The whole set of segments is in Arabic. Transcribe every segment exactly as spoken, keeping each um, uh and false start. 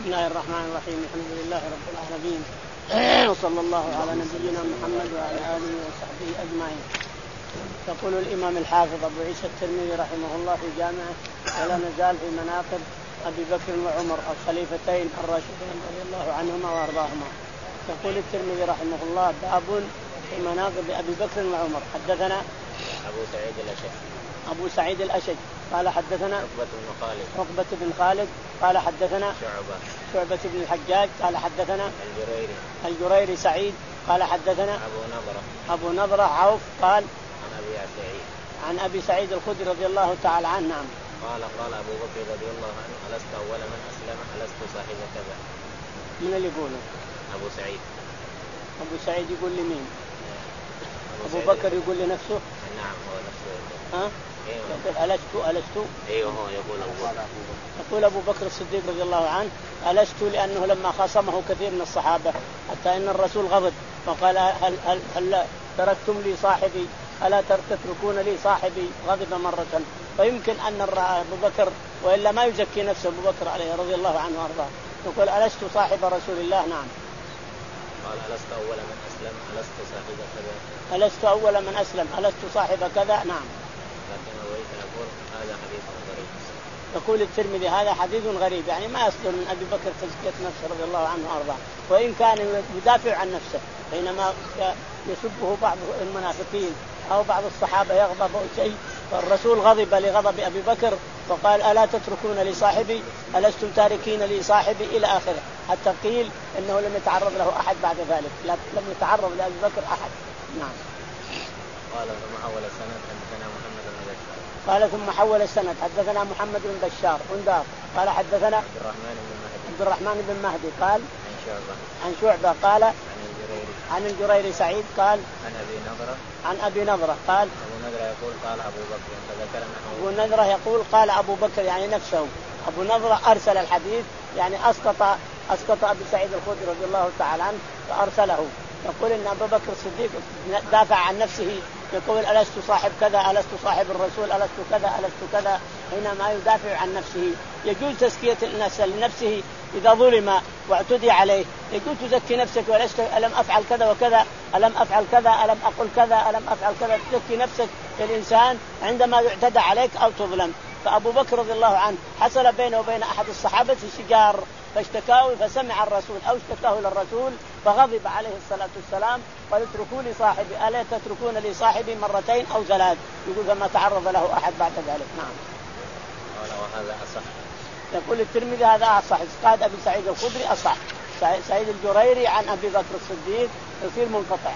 بسم الله الرحمن الرحيم. الحمد لله رب العالمين، وصلى الله على نبينا محمد وعلى آله وصحبه أجمعين. يقول الإمام الحافظ أبو عيسى الترمذي رحمه الله في جامعه: ولا نزال في مناقب أبي بكر وعمر الخليفتين الراشدين رضي الله عنهما وأرضاهما. يقول الترمذي رحمه الله: باب في مناقب أبي بكر وعمر. حدثنا أبو سعيد الأشج أبو سعيد الأشج قال حدثنا عقبة بن خالد عقبة بن خالد قال حدثنا شعبة شعبة بن الحجاج قال حدثنا الجريري الجريري سعيد قال حدثنا أبو نضرة أبو نضرة عوف قال عن أبي سعيد عن أبي سعيد الخدري رضي الله تعالى عنه. نعم. قال قال أبو بكر رضي الله عنه: ألست أول من أسلم ألست صاحب كذا. من اللي يقوله؟ أبو سعيد. أبو سعيد يقول لمين؟ أبو, أبو بكر يقول لنفسه. نعم هو نفسه. ها؟ أيوه. ألست ألست أيوه هو يقول أبو بكر. يقول أبو بكر الصديق رضي الله عنه: ألست، لأنه لما خاصمه كثير من الصحابة حتى إن الرسول غضب فقال: هل, هل, هل تركتم لي صاحبي؟ ألا تتركون لي صاحبي؟ غضب مرة. فيمكن أن أبو بكر، وإلا ما يزكي نفسه أبو بكر عليه رضي الله عنه وأرضاه، يقول: ألست صاحب رسول الله؟ نعم. قال: ألست أول من أسلم ألست صاحب كذا. ألست أول من أسلم ألست صاحب كذا. نعم. لكن أبويك يقول هذا حديث غريب. يقول الترمذي: هذا حديث غريب، يعني ما يصدر من أبي بكر تزكية نفسه رضي الله عنه وأرضاه، وإن كان يدافع عن نفسه حينما يسبه بعض المنافقين أو بعض الصحابة يغضب أو شيء، فالرسول غضب لغضب أبي بكر فقال: ألا تتركون لي صاحبي؟ ألستم تاركين لي صاحبي؟ إلى آخره، حتى قيل إنه لم يتعرض له أحد بعد ذلك، لم يتعرض لأبي بكر أحد. نعم. قال ثم حول السند حدثنا محمد بن بشار قال ثم حول السند حدثنا محمد بن بشار وندار قال حدثنا عبد الرحمن بن مهدي عبد الرحمن بن مهدي قال عن شعبة عن شعبة قال عن الجريري عن الجريري سعيد قال عن أبي نضرة عن أبي نضرة قال أبو نضرة يقول قال أبو بكر فذكر نحوه. أبو نضرة يقول قال أبو بكر، يعني نفسه. أبو نضرة أرسل الحديث، يعني أسقط أسقط أبي سعيد الخدري رضي الله تعالى عنه فأرسله. يقول إن أبو بكر الصديق دافع عن نفسه، يقول: ألست صاحب كذا ألست صاحب الرسول ألست كذا ألست كذا، حينما يدافع عن نفسه. يجوز تزكية الناس لنفسه إذا ظلم واعتدي عليه، يجوز تزكي نفسك: ولست ألم أفعل كذا وكذا ألم أفعل كذا ألم أقل كذا ألم أفعل كذا. تزكي نفسك الإنسان عندما يعتدى عليك أو تظلم. فأبو بكر رضي الله عنه حصل بينه وبين أحد الصحابة شجار فاشتكاه، فسمع الرسول أو اشتكاه للرسول فغضب عليه الصلاة والسلام قال: اتركوا لي صاحبي ألا تتركون لي صاحبي مرتين أو ثلاث. يقول: فما تعرض له أحد بعد ذلك. نعم. قال وهذا أصح. يقول الترمذي: هذا أصح. إسقاط أبي سعيد الخدري أصح. سعيد الجريري عن أبي بكر الصديق يصير منقطع.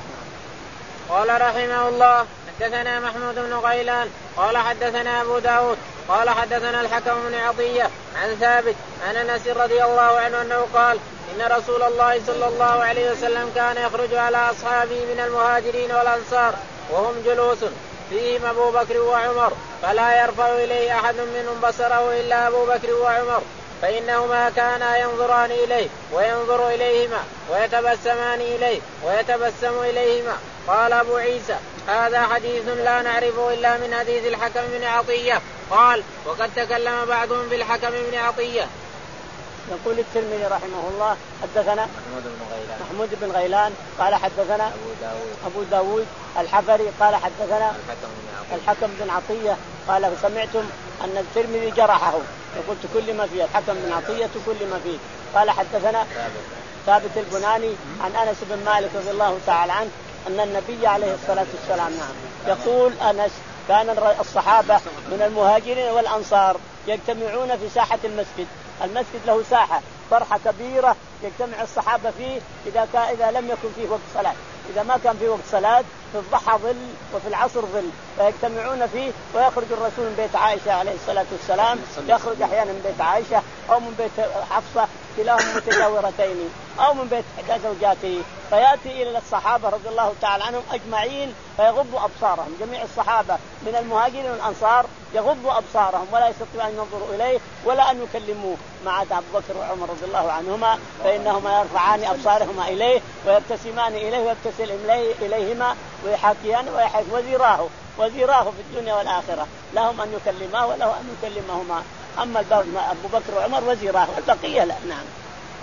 قال رحمه الله: حدثنا محمود بن غيلان قال حدثنا أبو داود قال حدثنا الحكم بن عطية عن ثابت عن أنس رضي الله عنه أنه قال: إن رسول الله صلى الله عليه وسلم كان يخرج على أصحابه من المهاجرين والأنصار وهم جلوس فيهم أبو بكر وعمر، فلا يرفع إليه أحد منهم بصره إلا أبو بكر وعمر، فإنهما كانا ينظران إليه وينظر إليهما ويتبسمان إليه ويتبسم إليهما. قال أبو عيسى: هذا حديث لا نعرفه إلا من حديث الحكم بن عطية. قال: وقد تكلم بعضهم بالحكم بن عطية. يقول الترمذي رحمه الله: حدثنا محمود بن غيلان محمود بن غيلان قال حدثنا أبو داود أبو داود الحفري قال حدثنا الحكم بن عطية الحكم بن عطية قال: سمعتم أن الترمذي جرحه، يقول: كل ما فيه الحكم بن عطية كل ما فيه. قال حدثنا ثابت البناني عن أنس بن مالك رضي الله تعالى عنه أن النبي عليه الصلاة والسلام نعم يقول أنس: كان الصحابة من المهاجرين والأنصار يجتمعون في ساحة المسجد. المسجد له ساحة فرحة كبيرة يجتمع الصحابة فيه إذا كان إذا لم يكن فيه وقت صلاة، إذا ما كان فيه وقت صلاة في الضحى ظل وفي العصر ظل، فيجتمعون فيه. ويخرج الرسول من بيت عائشة عليه الصلاة والسلام، يخرج أحيانا من بيت عائشة أو من بيت حفصة كلاهما متجاورتين أو من بيت إحدى زوجاته، فيأتي إلى الصحابة رضي الله تعالى عنهم أجمعين فيغض أبصارهم. جميع الصحابة من المهاجرين والأنصار يغض أبصارهم ولا يستطيعون أن ينظروا إليه ولا أن يكلموه، ما عدا أبو بكر وعمر رضي الله عنهما فإنهما يرفعان أبصارهما إليه ويبتسمان إليه ويبتسل إليهما ويحاكيان ويحاك وزيراه وزيراه في الدنيا والآخرة، لهم أن يكلماه وله أن يكلمهما. أما أبو بكر وعمر وزيراه، البقية لا. نعم.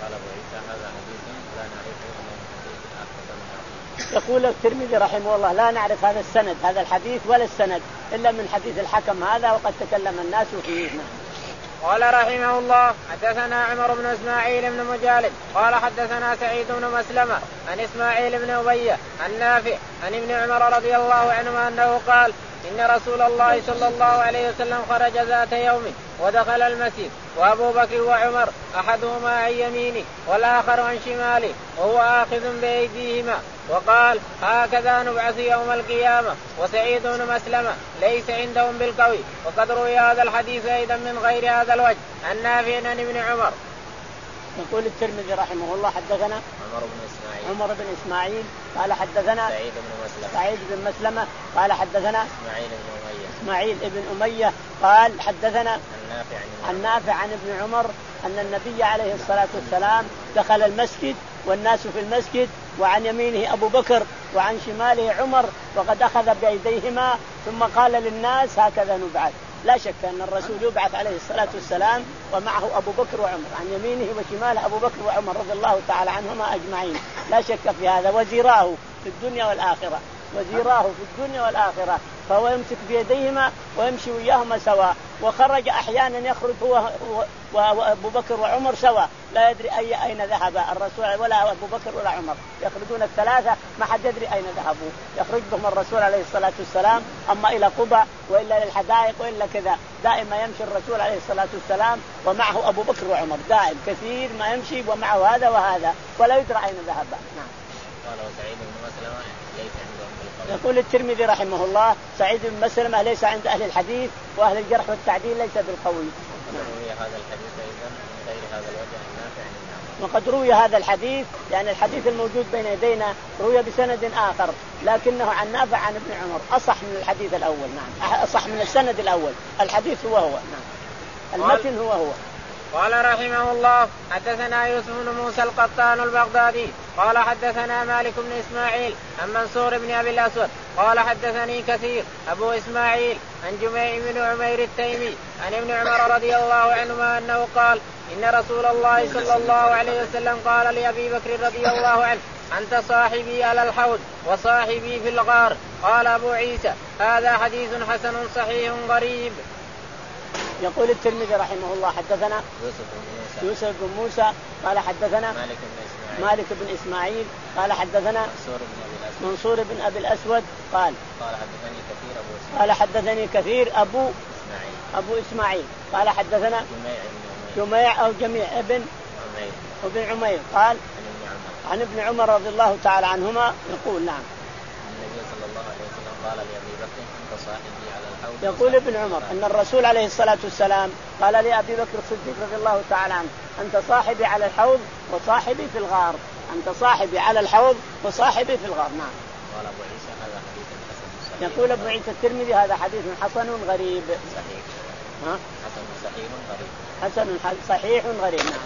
قال أبو عيسى هذا حديث لا نعرفه من حديث الحكم. يقول الترمذي رحمه الله لا نعرف هذا السند هذا الحديث ولا السند إلا من حديث الحكم هذا وقد تكلم الناس فيه. قال رحمه الله حدثنا عمر بن إسماعيل بن مجالد قال حدثنا سعيد بن مسلمة عن إسماعيل بن أبي عن نافع عن ابن عمر رضي الله عنهما أنه قال إن رسول الله صلى الله عليه وسلم خرج ذات يوم ودخل المسجد وأبو بكر وعمر أحدهما عن يمينه والآخر عن شماله وهو آخذ بأيديهما وقال هكذا نبعث يوم القيامة. وسعيد بن مسلمة ليس عندهم بالقوي وقد روي هذا الحديث أيضا من غير هذا الوجه عن نافع عن ابن عمر. يقول الترمذي رحمه الله حدثنا عمر بن إسماعيل عمر بن إسماعيل قال حدثنا سعيد بن مسلمة سعيد بن مسلمة قال حدثنا إسماعيل بن أمية إسماعيل بن أمية قال حدثنا النافع عن نافع عن ابن عمر أن النبي عليه الصلاة والسلام دخل المسجد والناس في المسجد وعن يمينه أبو بكر وعن شماله عمر وقد أخذ بأيديهما ثم قال للناس هكذا نبعث. لا شك أن الرسول يبعث عليه الصلاة والسلام ومعه أبو بكر وعمر عن يمينه وشماله أبو بكر وعمر رضي الله تعالى عنهما أجمعين لا شك في هذا وزيراه في الدنيا والآخرة وزيراه في الدنيا والآخرة فهو يمسك بيديهما ويمشي وياهما سواء. وخرج أحيانا يخرج هو وأبو بكر وعمر سواء لا يدري أي أين ذهب الرسول ولا أبو بكر ولا عمر يخرجون الثلاثة ما حد يدري أين ذهبوا يخرج بهم الرسول عليه الصلاة والسلام أما إلى قبى وإلا للحدائق وإلا كذا دائما يمشي الرسول عليه الصلاة والسلام ومعه أبو بكر وعمر دائم كثير ما يمشي ومعه هذا وهذا ولا يدري أين ذهب. نعم. قال وسعيد بن مسلمة ليس عندهم بالقوي. يقول الترمذي رحمه الله سعيد بن مسلمة ليس عند أهل الحديث وأهل الجرح والتعديل ليس بالقوي. روي هذا الحديث أيضا من غير هذا الوجه النافع عن النافع. وقد روي هذا الحديث يعني الحديث الموجود بين يدينا روي بسند آخر لكنه عن نافع عن ابن عمر أصح من الحديث الأول. نعم أصح من السند الأول الحديث هو هو. نعم المتن هو هو. قال رحمه الله حدثنا يوسف بن موسى القطان البغدادي قال حدثنا مالك بن إسماعيل عن منصور بن أبي الأسود قال حدثني كثير أبو إسماعيل عن جميع بن عمير التيمي عن ابن عمر رضي الله عنهما أنه قال إن رسول الله صلى الله عليه وسلم قال لأبي بكر رضي الله عنه أنت صاحبي على الحوض وصاحبي في الغار. قال أبو عيسى هذا حديث حسن صحيح غريب. يقول الترمذي رحمه الله حدثنا يوسف بن موسى يوسف بن موسى قال حدثنا مالك بن إسماعيل مالك بن إسماعيل قال حدثنا منصور بن أبي الأسود منصور بن أبي الأسود قال قال حدثني كثير أبو إسماعيل قال حدثني كثير أبو إسماعيل أبو إسماعيل قال حدثنا جميع بن عمير جميع أو جميع ابن عمير ابن عمير قال عن ابن عمر عن ابن عمر رضي الله تعالى عنهما يقول نعم النبي صلى الله عليه وسلم قال لأبي بكر أنت صاحبي على الحوض. يقول ابن عمر أن الرسول عليه الصلاة والسلام قال لأبي بكر الصديق رضي الله تعالى عنه أنت صاحبي على الحوض وصاحبي في الغار أنت صاحبي على الحوض وصاحبي في الغار. نعم. قال أبو عيسى هذا حديث حسن صحيح. يقول ابو عيسى الترمذي هذا حديث حسن غريب. صحيح. ها؟ حسن صحيح غريب. حسن صحيح غريب. نعم.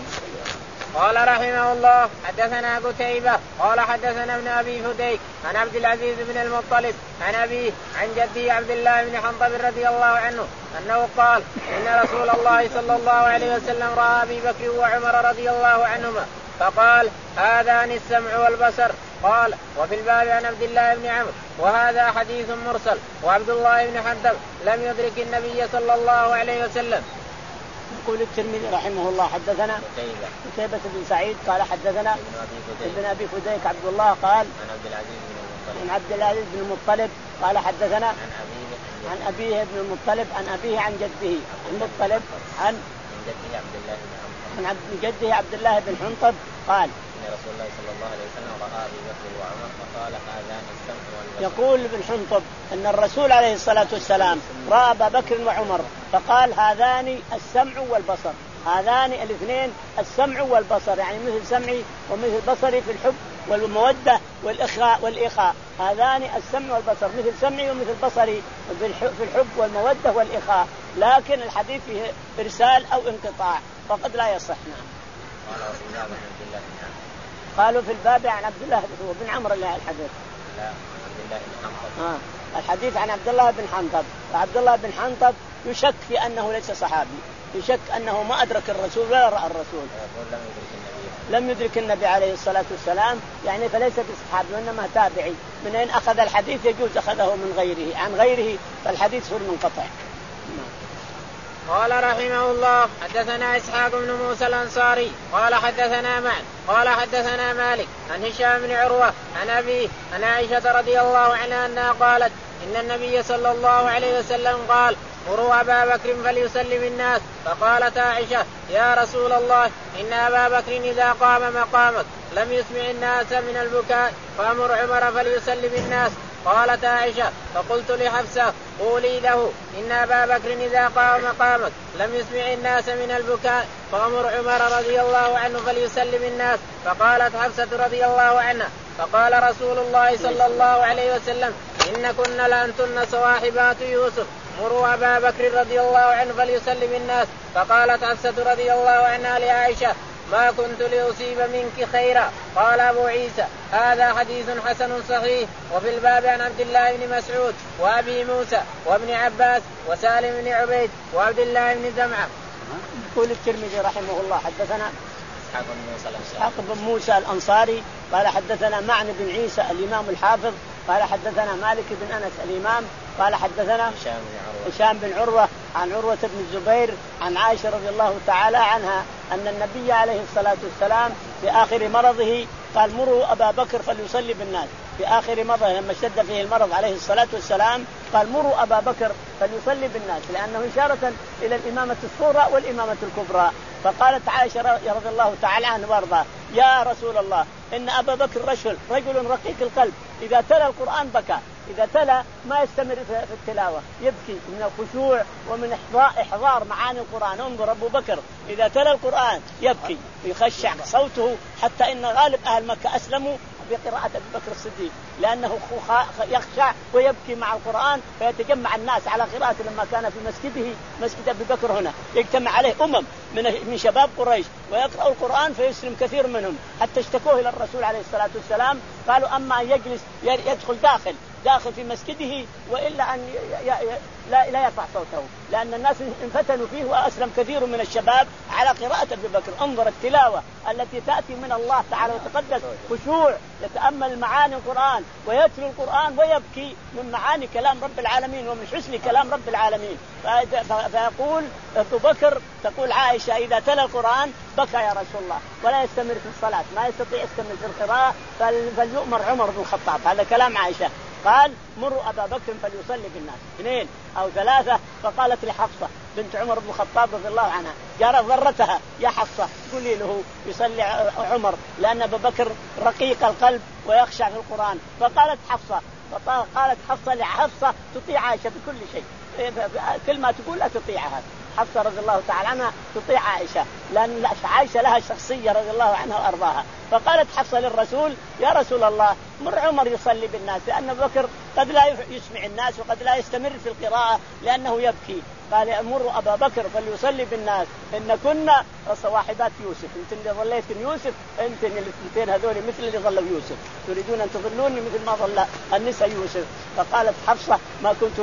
قال رحمه الله حدثنا قتيبة قال حدثنا ابن أبي فديك عن عبد العزيز بن المطلب عن أبيه عن جده عبد الله بن حنطب رضي الله عنه أنه قال إن رسول الله صلى الله عليه وسلم رأى أبي بكر وعمر رضي الله عنهما فقال هذان السمع والبصر. قال وفي الباب عن عبد الله بن عمرو وهذا حديث مرسل وعبد الله بن حنطب لم يدرك النبي صلى الله عليه وسلم. يقول الترمذي رحمه الله حدثنا قتيبة قتيبة بن سعيد قال حدثنا ابن أبي فديك ابن أبي فديك عبد الله قال عن عبد العزيز بن المطلب عن عبد العزيز بن المطلب قال حدثنا عن أبيه عن أبيه بن المطلب عن أبيه عن جده المطلب عن من جده عبد الله بن عمرو عن عبد جده عبد الله بن حنطب قال إن رسول الله صلى الله عليه وسلم رأى أبي بكر وعمر فقال هذان السمع والبصر. يقول ابن حنطب أن الرسول عليه الصلاة والسلام رأى أبا بكر وعمر فقال هذان السمع والبصر هذان الاثنين السمع والبصر يعني مثل سمعي ومثل بصري في الحب والمودة والإخاء والإخاء هذان السمع والبصر مثل سمعي ومثل بصري في الحب والمودة والإخاء لكن الحديث فيه إرسال أو انقطاع فقد لا يصح. نعم. قالوا في الباب عن عبد الله بن عمرو اللي الحديث لا عبد الله بن حنطب آه. الحديث عن عبد الله بن حنطب وعبد الله بن حنطب يشك في أنه ليس صحابي يشك أنه ما أدرك الرسول ولا رأى الرسول. لم يدرك النبي لم يدرك النبي عليه الصلاة والسلام يعني فليس بصحابي وإنما تابعي. من أين أخذ الحديث يجوز أخذه من غيره، عن غيره فالحديث صار منقطع. قال رحمه الله حدثنا إسحاق بن موسى الأنصاري قال حدثنا معن قال حدثنا مالك عن هشام بن عروة عن أبيه عن عائشة رضي الله عنها أنها قالت إن النبي صلى الله عليه وسلم قال مروا أبا بكر فليسلم الناس. فقالت عائشة يا رسول الله إن أبا بكر إذا قام مقامك لم يسمع الناس من البكاء فأمر عمر فليسلم الناس. قالت عائشة فقلت لحفصة قولي له إن أبا بكر إذا قام مقامك لم يسمع الناس من البكاء فأمر عمر رضي الله عنه فليسلم الناس. فقالت حفصة رضي الله عنها فقال رسول الله صلى الله عليه وسلم إن كن لأنتن صواحبات يوسف مروا أبا بكر رضي الله عنه فليسلم الناس. فقالت حفصة رضي الله عنها لعائشة ما كنت لأصيب منك خيرا. قال أبو عيسى هذا حديث حسن صحيح. وفي الباب عن عبد الله بن مسعود وأبي موسى وابن عباس وسالم بن عبيد وعبد الله بن زمعة. يقول الترمذي رحمه الله حدثنا إسحاق بن موسى الأنصاري قال حدثنا معن بن عيسى الإمام الحافظ قال حدثنا مالك بن أنس الإمام قال حدثنا هشام بن عروة عن عروة بن الزبير عن عائشة رضي الله تعالى عنها أن النبي عليه الصلاة والسلام في آخر مرضه قال مروا أبا بكر فليصلي بالناس. في آخر مرضه لما اشتد فيه المرض عليه الصلاة والسلام قال مروا أبا بكر فليصلي بالناس لأنه إشارة إلى الإمامة الصغرى والإمامة الكبرى. فقالت عائشة رضي الله تعالى عنها وارضاه يا رسول الله إن أبا بكر رجل رجل رقيق القلب إذا تلا القرآن بكى، إذا تلا ما يستمر في التلاوة يبكي من الخشوع ومن إحضار معاني القرآن. انظر أبو بكر إذا تلا القرآن يبكي يخشع صوته حتى إن غالب أهل مكة أسلموا بقراءة أبي بكر الصديق لأنه يخشع ويبكي مع القرآن فيتجمع الناس على قراءته. لما كان في مسجده مسجد أبي بكر هنا يجتمع عليه أمم من من شباب قريش ويقرأ القرآن فيسلم كثير منهم حتى اشتكوه إلى الرسول عليه الصلاة والسلام قالوا أما أن يجلس يدخل داخل داخل في مسجده وإلا أن ي... ي... لا لا يرفع صوته لأن الناس انفتنوا فيه وأسلم كثير من الشباب على قراءة أبي بكر. انظر التلاوة التي تأتي من الله تعالى وتقدس خشوع يتأمل معاني القرآن ويتلو القرآن ويبكي من معاني كلام رب العالمين ومن حسن كلام رب العالمين. فيقول أبو بكر تقول عائشة إذا تلا القرآن بكى يا رسول الله ولا يستمر في الصلاة ما يستطيع يستمر في القراءة فليؤمر عمر بن الخطاب. هذا كلام عائشة. قال مروا أبا بكر فليصلي بالناس اثنين أو ثلاثة. فقالت لحفصة بنت عمر بن الخطاب رضي الله عنها جرت ضرتها يا حفصة قولي له يصلي عمر لأن أبا بكر رقيق القلب ويخشع في القرآن. فقالت حفصة فقالت حفصة لحفصة تطيع عائشة بكل شيء كل ما تقول لا تطيعها. حفصة رضي الله تعالى عنها تطيع عائشة لأن عائشة لها شخصية رضي الله عنها وأرضاها. فقالت حفصة للرسول يا رسول الله مر عمر يصلي بالناس لأن أبو بكر قد لا يسمع الناس وقد لا يستمر في القراءة لأنه يبكي. قال أمر أبا بكر فليصلي بالناس إن كنا صواحبات يوسف أنت اللي ظليتم يوسف أنت اللي الاثنتين هذول مثل اللي ظلوا يوسف تريدون أن تظلوني مثل ما ظل النساء يوسف. فقالت حفصة ما كنت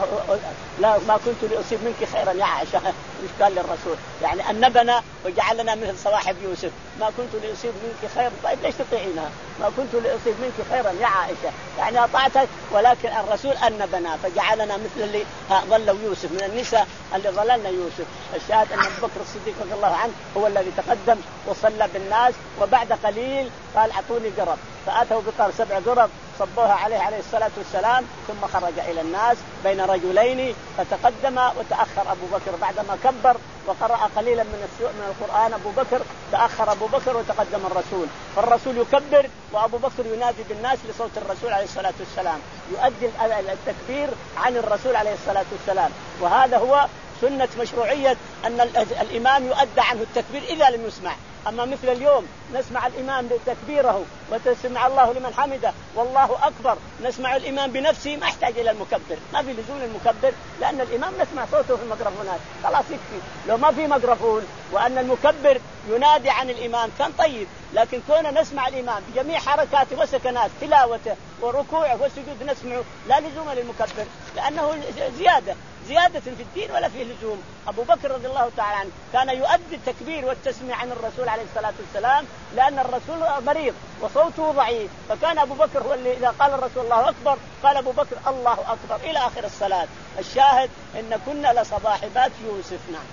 لا ما كنت لأصيب منك خيرا يا عائشة. إيش قال للرسول يعني أنبنا وجعلنا مثل صواحب يوسف ما كنت لأصيب منك خير. طيب ليش تطيعينها ما كنت لأصيب منك خيرا يا عائشة يعني أطعتك ولكن الرسول أنبنا فجعلنا مثل اللي ظلوا يوسف من النساء اللي ظللنا يوسف. الشاهد أن أبو بكر الصديق رضي الله عنه هو الذي تقدم وصلى بالناس وبعد قليل قال أعطوني قرب فأتوا بقر سبع قرب صبوها عليه عليه الصلاة والسلام ثم خرج إلى الناس بين رجلين فتقدم وتأخر أبو بكر بعدما كبر وقرأ قليلا من من القرآن أبو بكر تأخر أبو بكر وتقدم الرسول. فالرسول يكبر وأبو بكر ينادي بالناس لصوت الرسول عليه الصلاة والسلام يؤدي التكبير عن الرسول عليه الصلاة والسلام. وهذا هو سنة مشروعية أن الإمام يؤدى عنه التكبير إذا لم يسمع. أما مثل اليوم نسمع الإمام بتكبيره وتسمع الله لمن حمده والله أكبر نسمع الإمام بنفسه ما يحتاج إلى المكبر ما في لزوم المكبر لأن الإمام نسمع صوته في الميكروفونات خلاص يكفي. لو ما في ميكروفون وأن المكبر ينادي عن الإمام كان طيب لكن كنا نسمع الإمام بجميع حركاته وسكنات تلاوته وركوعه وسجود نسمعه لا لزوم للمكبر لأنه زيادة زيادة في الدين ولا فيه لزوم. أبو بكر رضي الله تعالى عنه كان يؤدي التكبير والتسميع عن الرسول عليه الصلاة والسلام، لأن الرسول مريض وصوته ضعيف، فكان أبو بكر هو اللي إذا قال الرسول الله أكبر قال أبو بكر الله أكبر إلى آخر الصلاة. الشاهد إن كنا لصباحبات يوسف. نعم.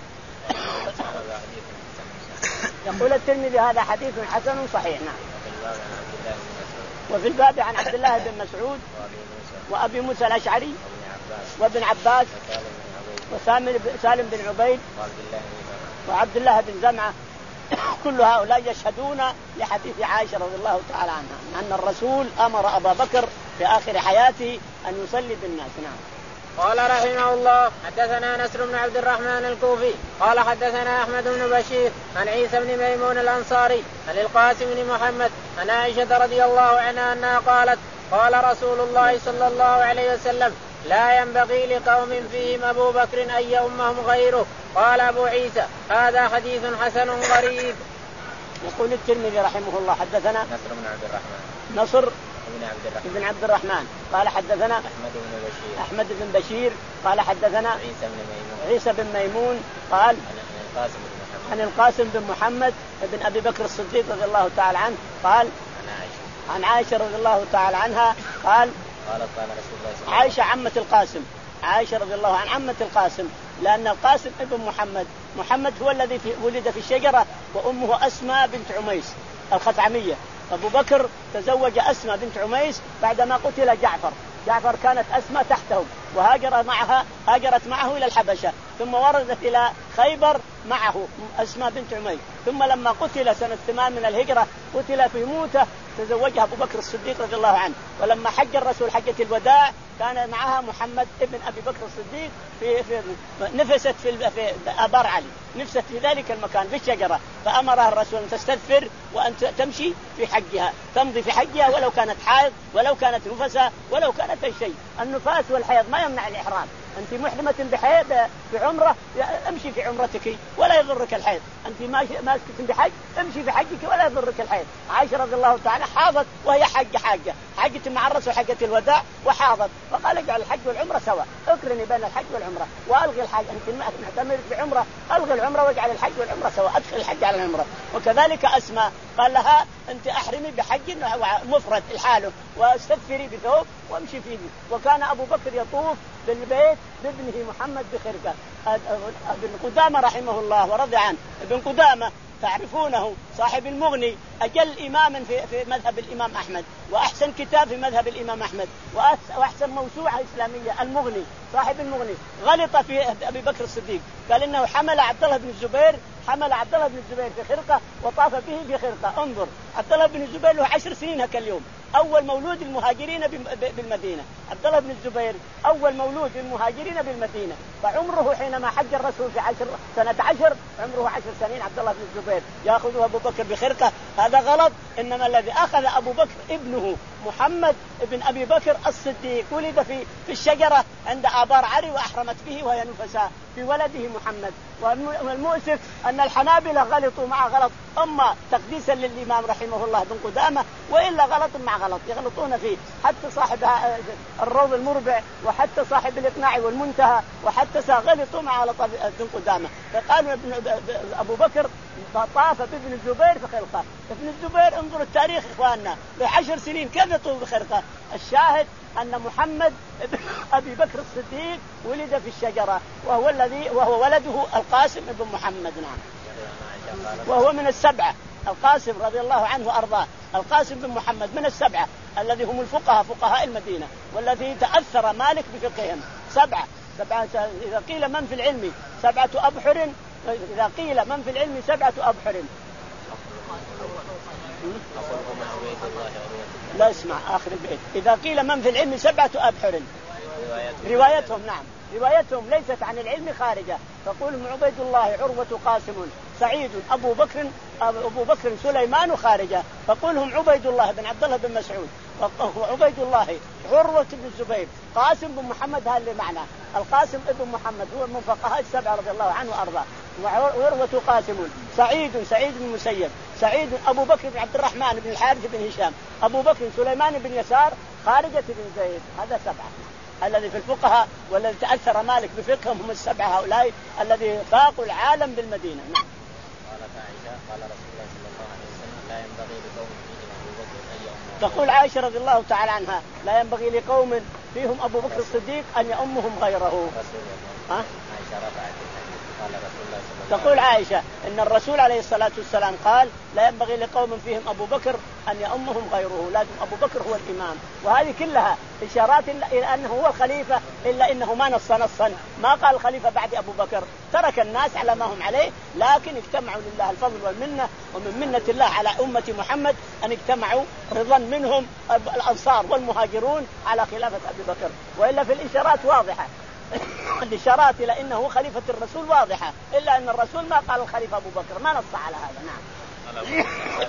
يقول الترمذي هذا حديث حسن صحيح. نعم. وفي الباب عن عبد الله بن مسعود وأبي موسى الأشعري وابن عباس وسالم بن عبيد وعبد الله بن زمعة كل هؤلاء يشهدون لحديث عائشة رضي الله تعالى عنها أن الرسول أمر أبا بكر في آخر حياته أن يصلي بالناس. نعم. قال رحمه الله حدثنا نصر بن عبد الرحمن الكوفي قال حدثنا أحمد بن بشير عن عيسى بن ميمون الأنصاري عن القاسم بن محمد عن عائشة رضي الله عنها أنها قالت قال رسول الله صلى الله عليه وسلم لا ينبغي لقوم فيهم أبو بكر أن يؤمهم غيره. قال أبو عيسى هذا حديث حسن غريب. يقول الترمذي رحمه الله حدثنا نصر بن عبد الرحمن نصر بن عبد الرحمن بن عبد الرحمن قال حدثنا أحمد بن بشير أحمد بن بشير قال حدثنا عيسى بن ميمون عيسى بن ميمون قال عن القاسم بن محمد عن القاسم بن محمد بن أبي بكر الصديق رضي الله تعالى عنه قال عن عائشة عن عائشة رضي الله تعالى عنها قال قالت قال رسول الله صلى الله عليه وسلم عائشة عمة القاسم عائشة رضي الله عن عمة القاسم، لأن القاسم ابن محمد محمد هو الذي ولد في الشجرة وأمه أسماء بنت عميس الخثعمية. أبو بكر تزوج أسماء بنت عميس بعدما قتل جعفر جعفر كانت أسماء تحته وهاجر معها هاجرت معه إلى الحبشة، ثم وردت إلى خيبر معه أسماء بنت عميس، ثم لما قتل سنة ثمان من الهجرة قتل في موته تزوجها أبو بكر الصديق رضي الله عنه. ولما حج الرسول حجة الوداع كان معها محمد ابن أبي بكر الصديق في, في نفست في, في أبار علي نفست في ذلك المكان في الشجرة، فأمرها الرسول أن تستغفر وأن تمشي في حجها تمضي في حجها ولو كانت حائض ولو كانت نفسها ولو كانت أي شيء. النفاس والحيض ما يمنع الإحرام. أنت محرمة بحيض في عمرة امشي في عمرتك ولا يضرك الحيض، أنت ماسكة بحج امشي في حجك ولا يضرك الحيض. عائشة رضي الله تعالى حاضت وهي حجة حاجة حجة مع الرسول حجة الوداع وحاضت، فقال اجعل الحج والعمرة سواء، اقرني بين الحج والعمرة وألغي الحج، أنت معتمر بعمرة ألغي العمرة واجعل الحج والعمرة سواء، أدخل الحج على العمرة. وكذلك أسماء قال لها أنت أحرمي بحج مفرد الحاله واستغفري بثوب وامشي فيه. وكان أبو بكر يطوف بالبيت بابنه محمد بخرقة. ابن قدامة رحمه الله ورضي عنه ابن قدامة تعرفونه صاحب المغني أجل إماما في, في مذهب الإمام أحمد وأحسن كتاب في مذهب الإمام أحمد وأحسن موسوعة إسلامية المغني صاحب المغني. غلط في أبي بكر الصديق قال إنه حمل عبد الله بن الزبير حمل عبد الله بن الزبير في خرقة وطاف به بخرقة. انظر عبد الله بن الزبير له عشر سنين هكا اليوم، أول مولود المهاجرين بالمدينة. عبد الله بن الزبير أول مولود المهاجرين بالمدينة، فعمره حينما حج الرسول في عشر سنة عشر عمره عشر سنين عبد الله بن الزبير يأخذ أبو بكر بخرقة. هذا غلط، إنما الذي أخذ أبو بكر ابنه محمد ابن أبي بكر الصديق ولد في في الشجرة عند آبار علي وأحرمت به وهي نفساء في ولده محمد. والمؤسف أن الحنابلة غلطوا مع غلط، أما تقديسا للإمام رحمه الله بن قدامة وإلا غلط مع غلط يغلطون فيه، حتى صاحب الروض المربع وحتى صاحب الإقناع والمنتهى وحتى غلطوا مع غلط بن قدامة. فقالوا ابن أبو بكر طاف بابن الزبير في خرقة. ابن الزبير انظروا التاريخ إخواننا بعشر سنين كيف يطوف بخرقة. الشاهد أن محمد أبي بكر الصديق ولد في الشجرة وهو الذي وهو ولده القاسم ابن محمد. نعم. وهو من السبعة القاسم رضي الله عنه وأرضاه. القاسم بن محمد من السبعة الذي هم الفقهاء فقهاء المدينة والذي تأثر مالك بفقههم. سبعة سبعة إذا قيل من في العلم سبعة أبحر إذا قيل من في العلم سبعة أبحر لا اسمع آخر البيت. إذا قيل من في العلم سبعة أبحر روايتهم نعم روايتهم ليست عن العلم خارجة. فقولهم عبيد الله عروة قاسم سعيد أبو بكر أبو بكر سليمان خارجة. فقولهم عبيد الله بن عبد الله بن مسعود وعبيد الله عروة بن الزبير قاسم بن محمد. هذا اللي معناه القاسم ابن محمد هو من فقهاء السبعة رضي الله عنه وأرضاه. وعروة قاسم سعيد سعيد بن مسيب سعيد أبو بكر بن عبد الرحمن بن الحارث بن هشام أبو بكر سليمان بن يسار خارجة بن زيد. هذا سبعة. الذي في الفقهاء والذي تأثر مالك بفقههم هم السبعة هؤلاء الذي فاقوا العالم بالمدينة. نعم. قالت عائشة قال رسول الله صلى الله عليه وسلم لا ينبغي لقوم فيهم أبو بكر أن يؤمهم. تقول عائشة رضي الله تعالى عنها لا ينبغي لقوم فيهم أبو بكر الصديق أن يؤمهم غيره. رسول الله. ها؟ عائشة رفعت قال رسول الله صلى الله عليه وسلم. تقول عائشة إن الرسول عليه الصلاة والسلام قال لا ينبغي لقوم فيهم أبو بكر أن يؤمهم غيره، لازم أبو بكر هو الإمام. وهذه كلها إشارات إلى أنه هو الخليفة، إلا إنه ما نص نصا، ما قال الخليفة بعد أبو بكر، ترك الناس على ما هم عليه، لكن اجتمعوا لله الفضل والمنة، ومن منة الله على أمة محمد أن اجتمعوا رضا منهم الأنصار والمهاجرون على خلافة أبي بكر. وإلا في الإشارات واضحة الإشارات إلى إنه خليفة الرسول واضحة، إلا أن الرسول ما قال الخليفة أبو بكر، ما نص على هذا. نعم.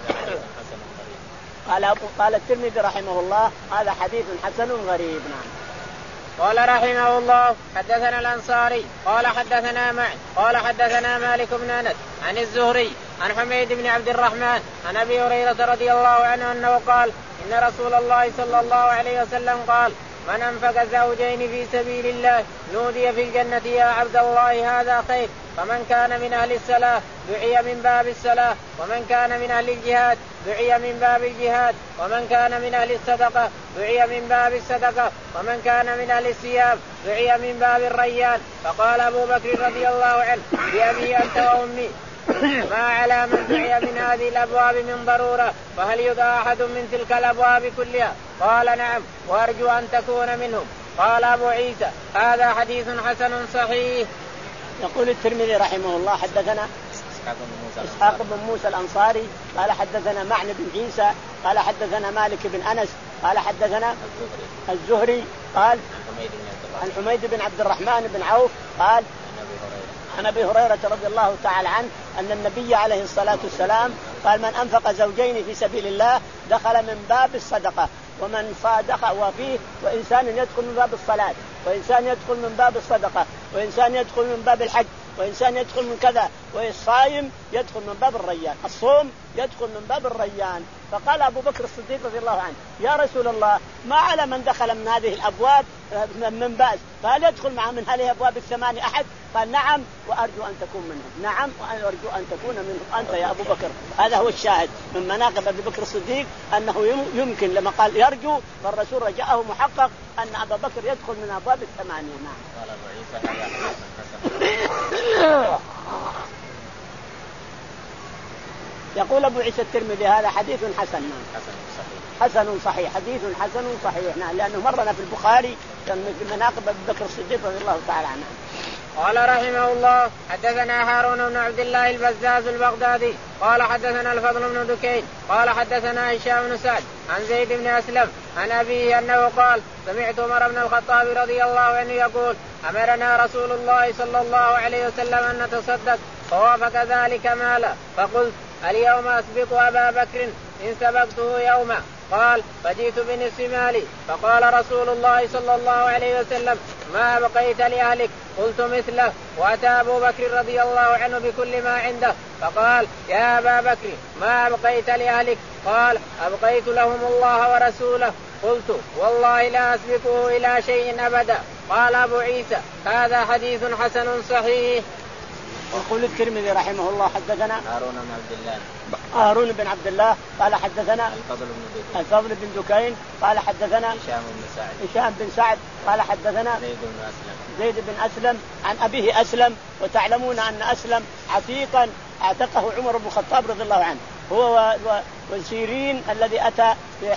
قال أبو قال الترمذي رحمه الله هذا حديث حسن غريب. نعم. قال رحمه الله حدثنا الأنصاري قال حدثنا معي قال حدثنا مالك بن أنس عن الزهري عن حميد بن عبد الرحمن عن أبي هريرة رضي الله عنه أنه قال إن رسول الله صلى الله عليه وسلم قال من أنفق زوجين في سبيل الله نودي في الجنة يا عبد الله هذا خير. فمن كان من أهل الصلاة دعي من باب الصلاة، ومن كان من أهل الجهاد دعي من باب الجهاد، ومن كان من أهل الصدقة دعي من باب الصدقة، ومن كان من أهل الصيام دعي من باب الريان. فقال أبو بكر رضي الله عنه بأبي أنت وأمي ما على من دعي من هذه الأبواب من ضرورة، فهل يدعى أحد من تلك الأبواب كلها؟ قال نعم وأرجو أن تكون منهم. قال أبو عيسى هذا حديث حسن صحيح. يقول الترمذي رحمه الله حدثنا إسحاق بن موسى الأنصاري قال حدثنا معنى بن عيسى قال حدثنا مالك بن أنس قال حدثنا الزهري قال عن حميد بن عبد الرحمن بن عوف قال عن أبي هريرة رضي الله تعالى عنه أن النبي عليه الصلاة والسلام قال من أنفق زوجين في سبيل الله دخل من باب الصدقة، ومن صادق وفيه وإنسان يدخل من باب الصلاة، وإنسان يدخل من باب الصدقة، وإنسان يدخل من باب الحج، وإنسان يدخل من كذا، والصائم يدخل من باب الريان، الصوم يدخل من باب الريان. فقال أبو بكر الصديق رضي الله عنه يا رسول الله ما على من دخل من هذه الأبواب من بأس، فهل يدخل مع من هذه الأبواب الثمانية أحد؟ قال نعم وأرجو أن تكون منهم. نعم وأرجو أن تكون منهم أنت يا أبو بكر. هذا هو الشاهد من مناقب أبي بكر الصديق أنه يمكن لما قال يرجو فالرسول رجاءه محقق أن أبا بكر يدخل من أبواب الثمانية. نعم. يقول أبو عيسى الترمذي هذا حديث حسن. حسن صحيح حديث حسن صحيح. نعم لأنه مرنا في البخاري من مناقب أبي بكر الصديق رضي الله تعالى عنه. قال رحمه الله حدثنا هارون بن عبد الله البزاز البغدادي قال حدثنا الفضل بن دكين قال حدثنا هشام بن سعد عن زيد بن أسلم عن أبيه أنه قال سمعت عمر بن الخطاب رضي الله عنه يقول أمرنا رسول الله صلى الله عليه وسلم أن نتصدق فوافق ذلك مالا، فقلت اليوم أسبق أبا بكر إن سبقته يوما. قال فجئت بنصف مالي، فقال رسول الله صلى الله عليه وسلم ما بقيت لأهلك؟ قلت مثله. وأتى أبو بكر رضي الله عنه بكل ما عنده فقال يا أبا بكر ما بقيت لأهلك؟ قال أبقيت لهم الله ورسوله. قلت والله لا أسبقه إلى شيء أبدا. قال أبو عيسى هذا حديث حسن صحيح. يقول الترمذي رحمه الله حدثنا هارون بن عبد الله هارون بن عبد الله قال حدثنا الفضل بن دكين الفضل بن دكين قال حدثنا هشام بن سعد هشام بن سعد قال حدثنا زيد بن أسلم زيد بن أسلم عن أبيه أسلم. وتعلمون أن أسلم عتيقا اعتقه عمر بن الخطاب رضي الله عنه، هو وسيرين الذي أتى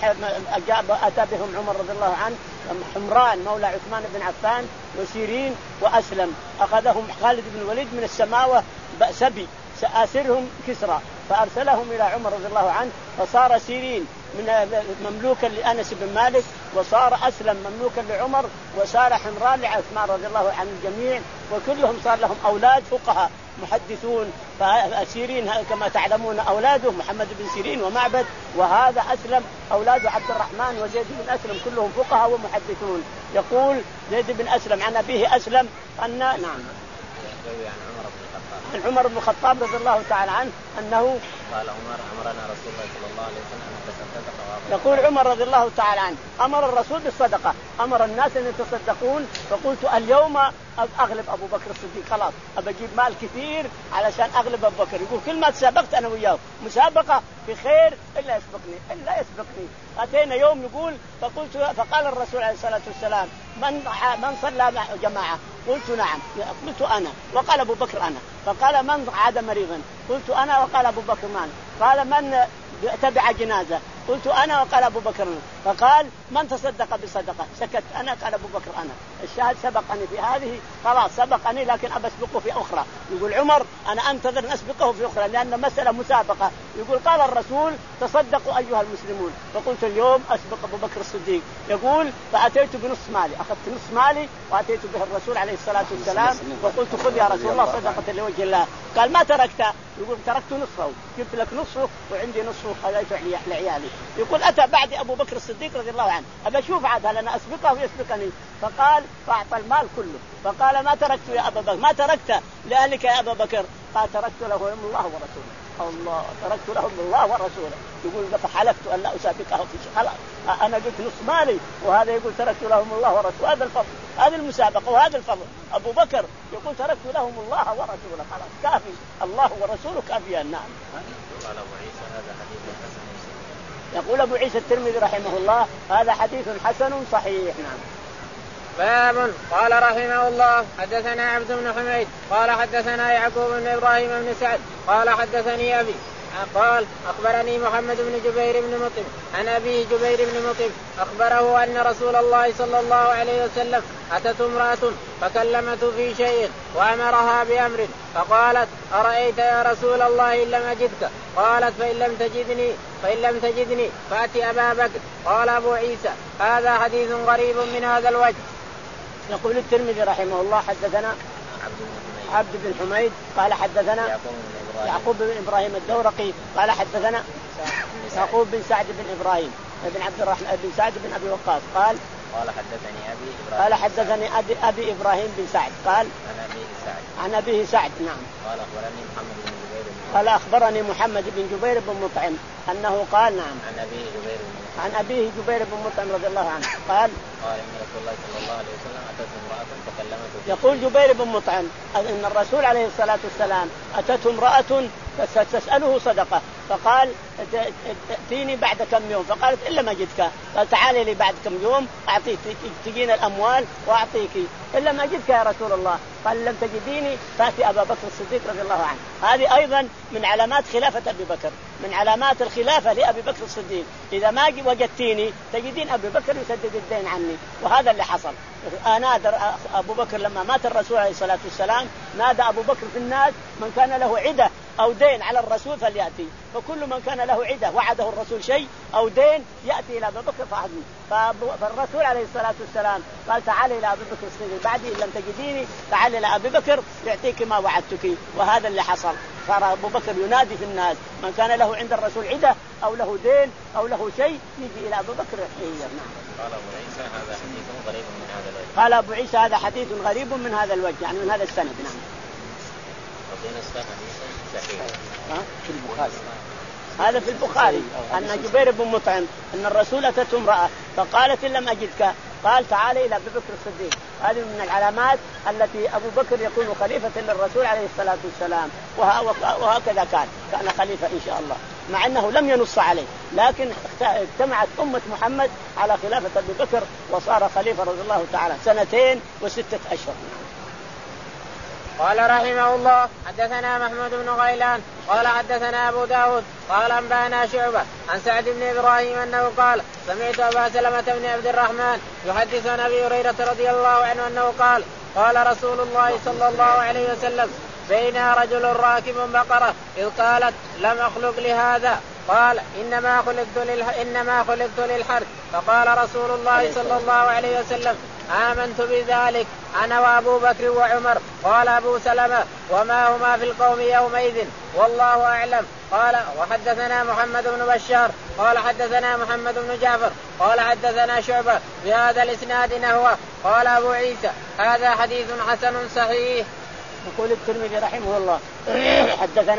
أتى بهم عمر رضي الله عنه، حمران مولى عثمان بن عفان وسيرين وأسلم، أخذهم خالد بن الوليد من السماوة سبي سآسرهم كسرى فأرسلهم إلى عمر رضي الله عنه، فصار سيرين من مملوكا لأنس بن مالك، وصار أسلم مملوكا لعمر، وصار حمران لعثمان رضي الله عن الجميع، وكلهم صار لهم أولاد فقهاء محدثون. فسيرين كما تعلمون أولاده محمد بن سيرين ومعبد، وهذا أسلم أولاده عبد الرحمن وزيد بن أسلم كلهم فقهاء ومحدثون. يقول زيد بن أسلم عن أبيه أسلم أن نعم عن عمر بن الخطاب رضي الله تعالى عنه أنه قال عمر أمرنا رسول الله صلى الله عليه وسلم أن نتصدق. يقول عمر رضي الله تعالى عنه أمر الرسول بالصدقة، أمر الناس أن يتصدقون، فقلت اليوم أغلب أبو بكر الصديق، خلاص أبى أجيب مال كثير علشان أغلب أبو بكر. يقول كل ما تسابقت أنا وياه مسابقة في خير إلا يسبقني إلا يسبقني. أتينا يوم يقول فقلت فقال الرسول عليه الصلاة والسلام من من صلى مع جماعة؟ قلت نعم، قلت أنا، وقال أبو بكر أنا. فقال من عاد مريضا؟ قلت أنا، وقال أبو بكر من؟ قال من تبع جنازة؟ قلت أنا، وقال أبو بكر. فقال من تصدق بصدقة؟ سكت أنا، قال أبو بكر أنا. الشاهد سبقني في هذه، خلاص سبقني، لكن أبى أسبقه في أخرى. يقول عمر أنا أنتظر أن أسبقه في أخرى لأن مسألة مسابقة. يقول قال الرسول تصدقوا أيها المسلمون، فقلت اليوم أسبق أبو بكر الصديق. يقول فأتيت بنص مالي، أخذت نص مالي وأتيت به الرسول عليه الصلاة والسلام وقلت خذ يا رسول الله صدقة لوجه الله. قال ما تركت؟ يقول تركت نصفه، جبت لك نصفه وعندي نصفه خليته لعيالي. يقول أتى بعد أبو بكر الصديق رضي الله عنه، أبى أشوف عاد هل أنا أسبقه ويسبقني. فقال فأعطى المال كله. فقال ما تركت يا أبا بكر؟ ما تركت لأهلك يا أبا بكر؟ قال تركت لهم الله ورسوله. الله، تركت لهم الله ورسوله. يقول فحلفت أن لا أسابقه في شيء، خلاص أنا قلت نص مالي، وهذا يقول تركت لهم الله ورسوله. هذا الفضل، هذه المسابقة وهذا الفضل. أبو بكر يقول تركت لهم الله ورسوله، خلاص كافي، الله ورسوله كافيان. نعم. قال أبو عيسى هذا حديث حسن. يقول أبو عيسى الترمذي رحمه الله هذا حديث حسن صحيح. نعم. باب. قال رحمه الله حدثنا عبد بن حميد قال حدثنا يعقوب بن إبراهيم بن سعد قال حدثني أبي قال أخبرني محمد بن جبير بن مطعم عن أبيه جبير بن مطعم أخبره أن رسول الله صلى الله عليه وسلم أتت امرأة فكلمته في شيء وأمرها بأمر فقالت أرأيت يا رسول الله إن لم أجدك؟ قالت فإن لم تجدني فإن لم تجدني فأتي أبا بكر. قال أبو عيسى هذا حديث غريب من هذا الوجه. يقول الترمذي رحمه الله حدثنا عبد بن حميد قال حدثنا يعقوب بن إبراهيم الدورقي قال حدثنا يعقوب بن سعد بن إبراهيم بن عبد الرحمن بن سعد بن أبي وقاص قال قال حدثني أبي إبراهيم قال حدثني أبي, أبي إبراهيم بن سعد قال عن أبيه سعد عن أبيه سعد. نعم. قال أخبرني محمد بن جبير قال أخبرني محمد بن جبير بن مطعم أنه قال نعم عن أبيه جبير بن مطعم عن أبيه جبير بن مطعم رضي الله عنه قال قال إن رسول الله صلى الله عليه وسلم أتته امرأة فكلمته. يقول جبير بن مطعم أن الرسول عليه الصلاة والسلام أتته امرأة تسأله صدقة، فقال تأتيني بعد كم يوم؟ فقالت إلا ما جدك. قال تعالي لي بعد كم يوم أعطيك، تجين الأموال وأعطيك. إلا ما جدك يا رسول الله. قال لم تجديني فأتي أبا بكر الصديق رضي الله عنه. هذه أيضا من علامات خلافة أبي بكر، من علامات الخلافة لأبي بكر الصديق. إذا ما وجدتيني تجدين أبي بكر يسدد الدين عني، وهذا اللي حصل. نادى أبو بكر لما مات الرسول عليه الصلاة والسلام، نادى أبو بكر في الناس من كان له عدة أو دين على الرسول فليأتي. فكل من كان له عدة وعده الرسول شيء أو دين يأتي إلى أبي بكر فأعطيه. فالرسول عليه الصلاة والسلام قال تعالي إلى أبي بكر الصديق بعدي إن لم تجديني تعالي إلى أبي بكر يعطيك ما وعدتك. وهذا اللي حصل. صار أبو بكر ينادي في الناس من كان له عند الرسول عدة أو له دين أو له شيء يجي إلى أبي بكر يعطيه. نعم. قال أبو عيسى هذا حديث غريب من هذا الوجه. قال أبو عيسى هذا حديث غريب من هذا الوجه، يعني من هذا السند. نعم. في البخاري. هذا في البخاري أن جبير بن مطعم أن الرسول أتته امرأة فقالت إن لم أجدك قال تعالي إلى أبي بكر الصديق. هذه من العلامات التي أبو بكر يكون خليفة للرسول عليه الصلاة والسلام، وهكذا كان كان خليفة إن شاء الله، مع أنه لم ينص عليه، لكن اجتمعت أمة محمد على خلافة أبي بكر وصار خليفة رضي الله تعالى سنتين وستة أشهر. قال رحمه الله حدثنا محمود بن غيلان قال حدثنا أبو داود قال أنبأنا شعبة عن سعد بن إبراهيم أنه قال سمعت أبا سلمة بن عبد الرحمن يحدث عن أبي هريرة رضي الله عنه أنه قال قال رسول الله صلى الله عليه وسلم بينا رجل راكب بقرة إذ قالت لم أخلق لهذا قال إنما خلقت للح... إنما خلقت للحرث. فقال رسول الله صلى الله عليه وسلم آمنت بذلك أنا وأبو بكر وعمر. قال أبو سلمة وما هما في القوم يومئذ والله أعلم. قال وحدثنا محمد بن بشار قال حدثنا محمد بن جعفر قال حدثنا شعبة بهذا الإسناد نحوه. قال أبو عيسى هذا حديث حسن صحيح. يقول الترمذي رحمه الله حدثنا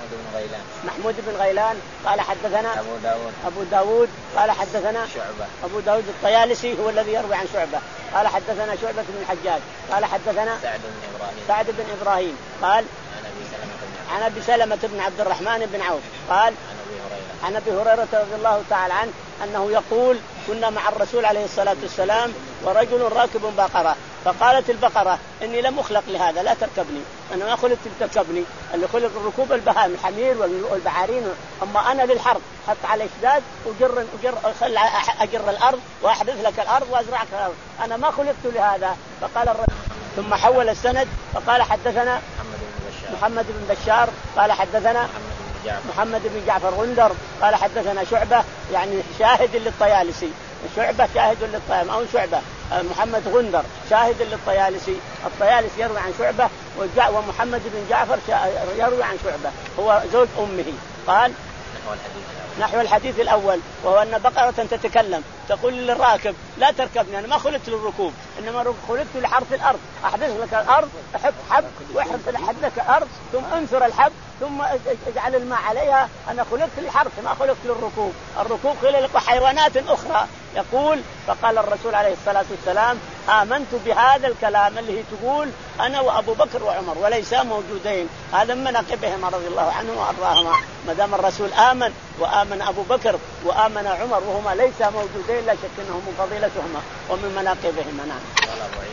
محمود بن غيلان محمود بن غيلان قال حدثنا أبو داود أبو داود قال حدثنا شعبة أبو داود الطيالسي هو الذي يروي عن شعبة قال حدثنا شعبة بن الحجاج قال حدثنا سعد بن إبراهيم سعد بن إبراهيم قال عن أبي سلمة بن عبد الرحمن بن عوف قال عن أبي هريرة رضي الله تعالى عنه أنه يقول كنا مع الرسول عليه الصلاة والسلام ورجل راكب بقرة فقالت البقرة إني لم أخلق لهذا لا تركبني أنا ما خلقت تركبني اللي خلق الركوب البهائم الحمير والبعارين أما أنا للحرب حط على إشداد وجر أجر أجر الأرض وأحدث لك الأرض وأزرعك الأرض أنا ما خلقت لهذا. فقال الرسول ثم حول السند فقال حدثنا محمد بن بشار قال حدثنا محمد بن جعفر غندر قال حدثنا شعبة يعني شاهد للطيالسي شعبة شاهد للطيالسي أو شعبة محمد غندر شاهد للطيالسي الطيالسي يروي عن شعبة ومحمد بن جعفر يروي عن شعبة هو زوج أمه. قال نحو الحديث الأول وهو أن بقرة تتكلم تقول للراكب لا تركبني أنا ما خلقت للركوب إنما خلقت لحرث الأرض أحدث لك الأرض أحط حب واحرث لك الأرض ثم انثر الحب ثم اجعل الماء عليها أنا خلقت للحرث ما خلقت للركوب الركوب خلق حيوانات أخرى. يقول فقال الرسول عليه الصلاة والسلام آمنت بهذا الكلام اللي هي تقول أنا وأبو بكر وعمر وليسا موجودين هذا من مناقبهما رضي الله عنهم وأرضاهما ما دام الرسول آمن وآمن أبو بكر وآمن عمر وهما ليسا موجودين لا شك أنهم من فضيلتهما ومن مناقبهما. نعم.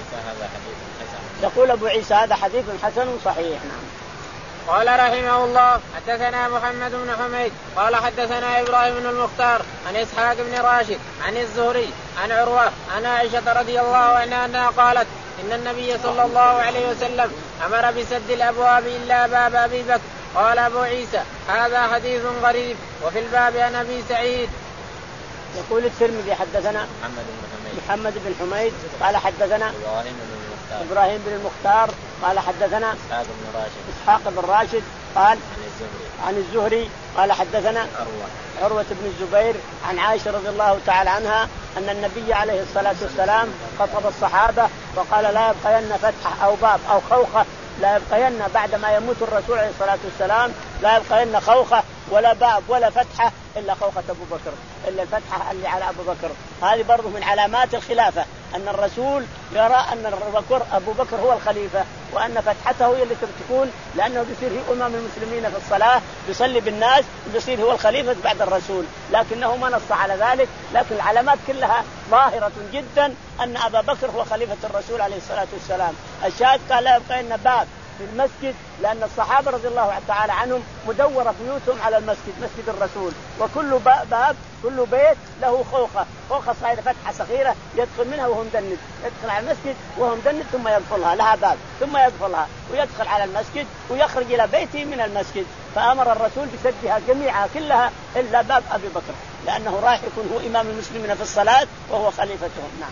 يقول أبو عيسى هذا حديث حسن صحيح. نعم. قال رحمه الله حدثنا محمد بن حميد قال حدثنا إبراهيم بن المختار عن إسحاق بن راشد عن الزهري عن عروة عن عائشة رضي الله عنها أنها قالت إن النبي صلى الله عليه وسلم أمر بسد الأبواب إلا باب أبي بكر. قال أبو عيسى هذا حديث غريب. وفي الباب عن أبي سعيد. يقول الترمذي حدثنا محمد بن حميد محمد بن حميد قال حدثنا إبراهيم بن المختار إبراهيم بن المختار قال حدثنا إسحاق بن راشد إسحاق بن راشد قال عن الزهري عن الزهري قال حدثنا عروة عروة بن الزبير عن عائشة رضي الله تعالى عنها أن النبي عليه الصلاة والسلام خطب الصحابة وقال لا يبقين فتحة أو باب أو خوخة لا يبقين بعد ما يموت الرسول عليه الصلاة والسلام لا يبقين خوخة ولا باب ولا فتحة إلا خوخة أبو بكر إلا الفتحة اللي على أبو بكر. هذه برضو من علامات الخلافة أن الرسول يرى أن أبو بكر هو الخليفة وأن فتحته هي اللي تكون لأنه بيصير هو إمام المسلمين في الصلاة بيصلي بالناس بيصير هو الخليفة بعد الرسول لكنه ما نص على ذلك. لكن العلامات كلها ظاهرة جدا أن أبا بكر هو خليفة الرسول عليه الصلاة والسلام. الشاهد قال لا يبقى إن باب في المسجد لأن الصحابة رضي الله تعالى عنهم مدورة بيوتهم على المسجد مسجد الرسول وكل باب كل بيت له خوخة خوخة صغيرة فتحة صغيرة يدخل منها وهو مدند يدخل على المسجد وهو مدند ثم يدخلها لها باب ثم يدخلها ويدخل على المسجد ويخرج إلى بيته من المسجد. فأمر الرسول بسدها جميعها كلها إلا باب أبي بكر لأنه راح يكون هو إمام المسلمين في الصلاة وهو خليفتهم. نعم.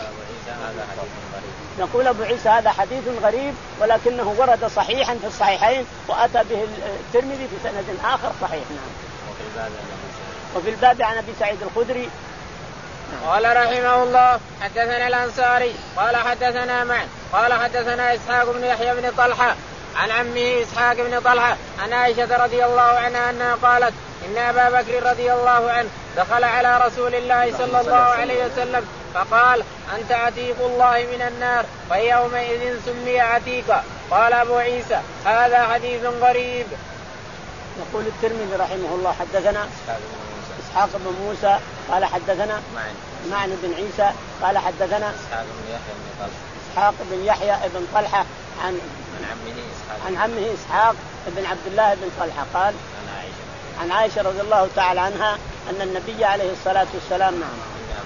نقول أبو عيسى هذا حديث غريب ولكنه ورد صحيحا في الصحيحين وأتى به الترمذي في سند آخر صحيح. نعم. وفي الباب عن أبي سعيد الخدري. قال رحمه الله حدثنا الأنصاري قال حدثنا معن قال حدثنا إسحاق بن يحيى بن طلحة عن عمه إسحاق بن طلحة عن عائشة رضي الله عنها أنها قالت إن أبا بكر رضي الله عنه دخل على رسول الله صلى الله عليه وسلم فقال أنت عتيق الله من النار فيومئذ سمي عتيقا. قال أبو عيسى هذا حديث غريب. يقول الترمذي رحمه الله حدثنا إسحاق بن موسى قال حدثنا معن بن عيسى قال حدثنا إسحاق بن يحيى بن طلحة عن عن عمه إسحاق بن عبد الله بن طلحة قال عن عائشة رضي الله تعالى عنها أن النبي عليه الصلاة والسلام نعم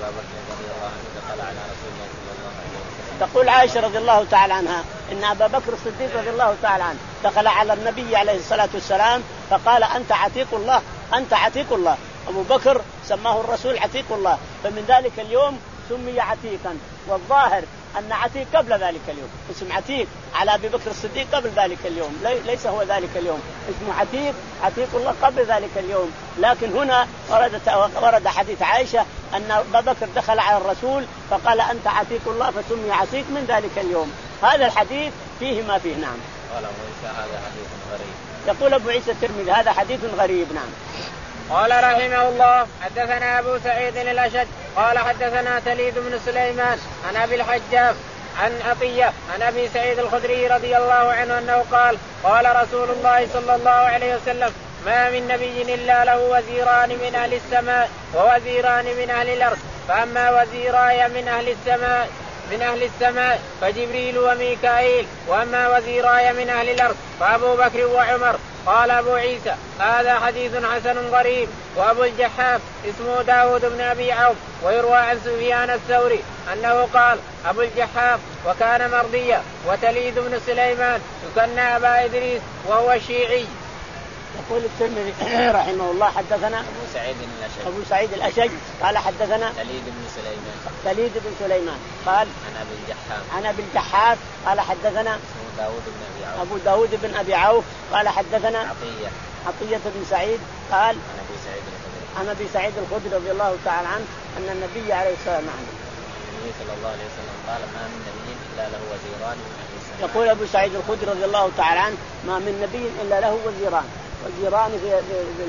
تقول عائشة رضي الله تعالى عنها إن أبا بكر الصديق رضي الله تعالى عنه دخل على النبي عليه الصلاة والسلام فقال أنت عتيق الله أنت عتيق الله. أبو بكر سماه الرسول عتيق الله فمن ذلك اليوم سمي عتيقا والظاهر أن عتيق قبل ذلك اليوم اسم عتيق على أبي بكر الصديق قبل ذلك اليوم ليس هو ذلك اليوم اسمه عتيق عتيق الله قبل ذلك اليوم. لكن هنا ورد ورد حديث عائشة أن أبا بكر دخل على الرسول فقال أنت عتيق الله فسمي عتيق من ذلك اليوم. هذا الحديث فيه ما فيه. نعم. قال موسى هذا حديث غريب. يقول أبو عيسى الترمذي هذا حديث غريب. نعم. قال رحمه الله حدثنا أبو سعيد الأشج قال حدثنا تليد بن سليمان عن أبي الحجاج عن عطية عن أبي سعيد الخدري رضي الله عنه أنه قال قال رسول الله صلى الله عليه وسلم ما من نبي إلا له وزيران من أهل السماء ووزيران من أهل الأرض فأما وزيراي من أهل السماء من أهل السماء فجبريل وميكائيل وأما وزيراي من أهل الأرض فأبو بكر وعمر. قال أبو عيسى هذا حديث حسن غريب. وأبو الجحاف اسمه داود بن أبي عوف ويروى عن سفيان الثوري أنه قال أبو الجحاف وكان مرضيا وتليد بن سليمان يكنى أبا إدريس وهو شيعي. يقول الترمذي رحمه الله حدثنا أبو سعيد الأشج أبو سعيد الأشج قال حدثنا تليد بن سليمان تليد بن سليمان قال عن أبي الجحاف عن أبي الجحاف قال حدثنا اسمه داود بن أبي عوف أبو داود بن أبي عوف قال حدثنا عطية عطية بن سعيد قال عن أبي سعيد الخدري عن أبي سعيد الخدري رضي الله تعالى عنه أن النبي عليه الصلاة والسلام النبي صلى الله عليه وسلم قال ما من نبي إلا له وزيران من أهل السماء. يقول أبو سعيد الخدري رضي الله تعالى عنه ما من نبي إلا له وزيران وزيران في, في,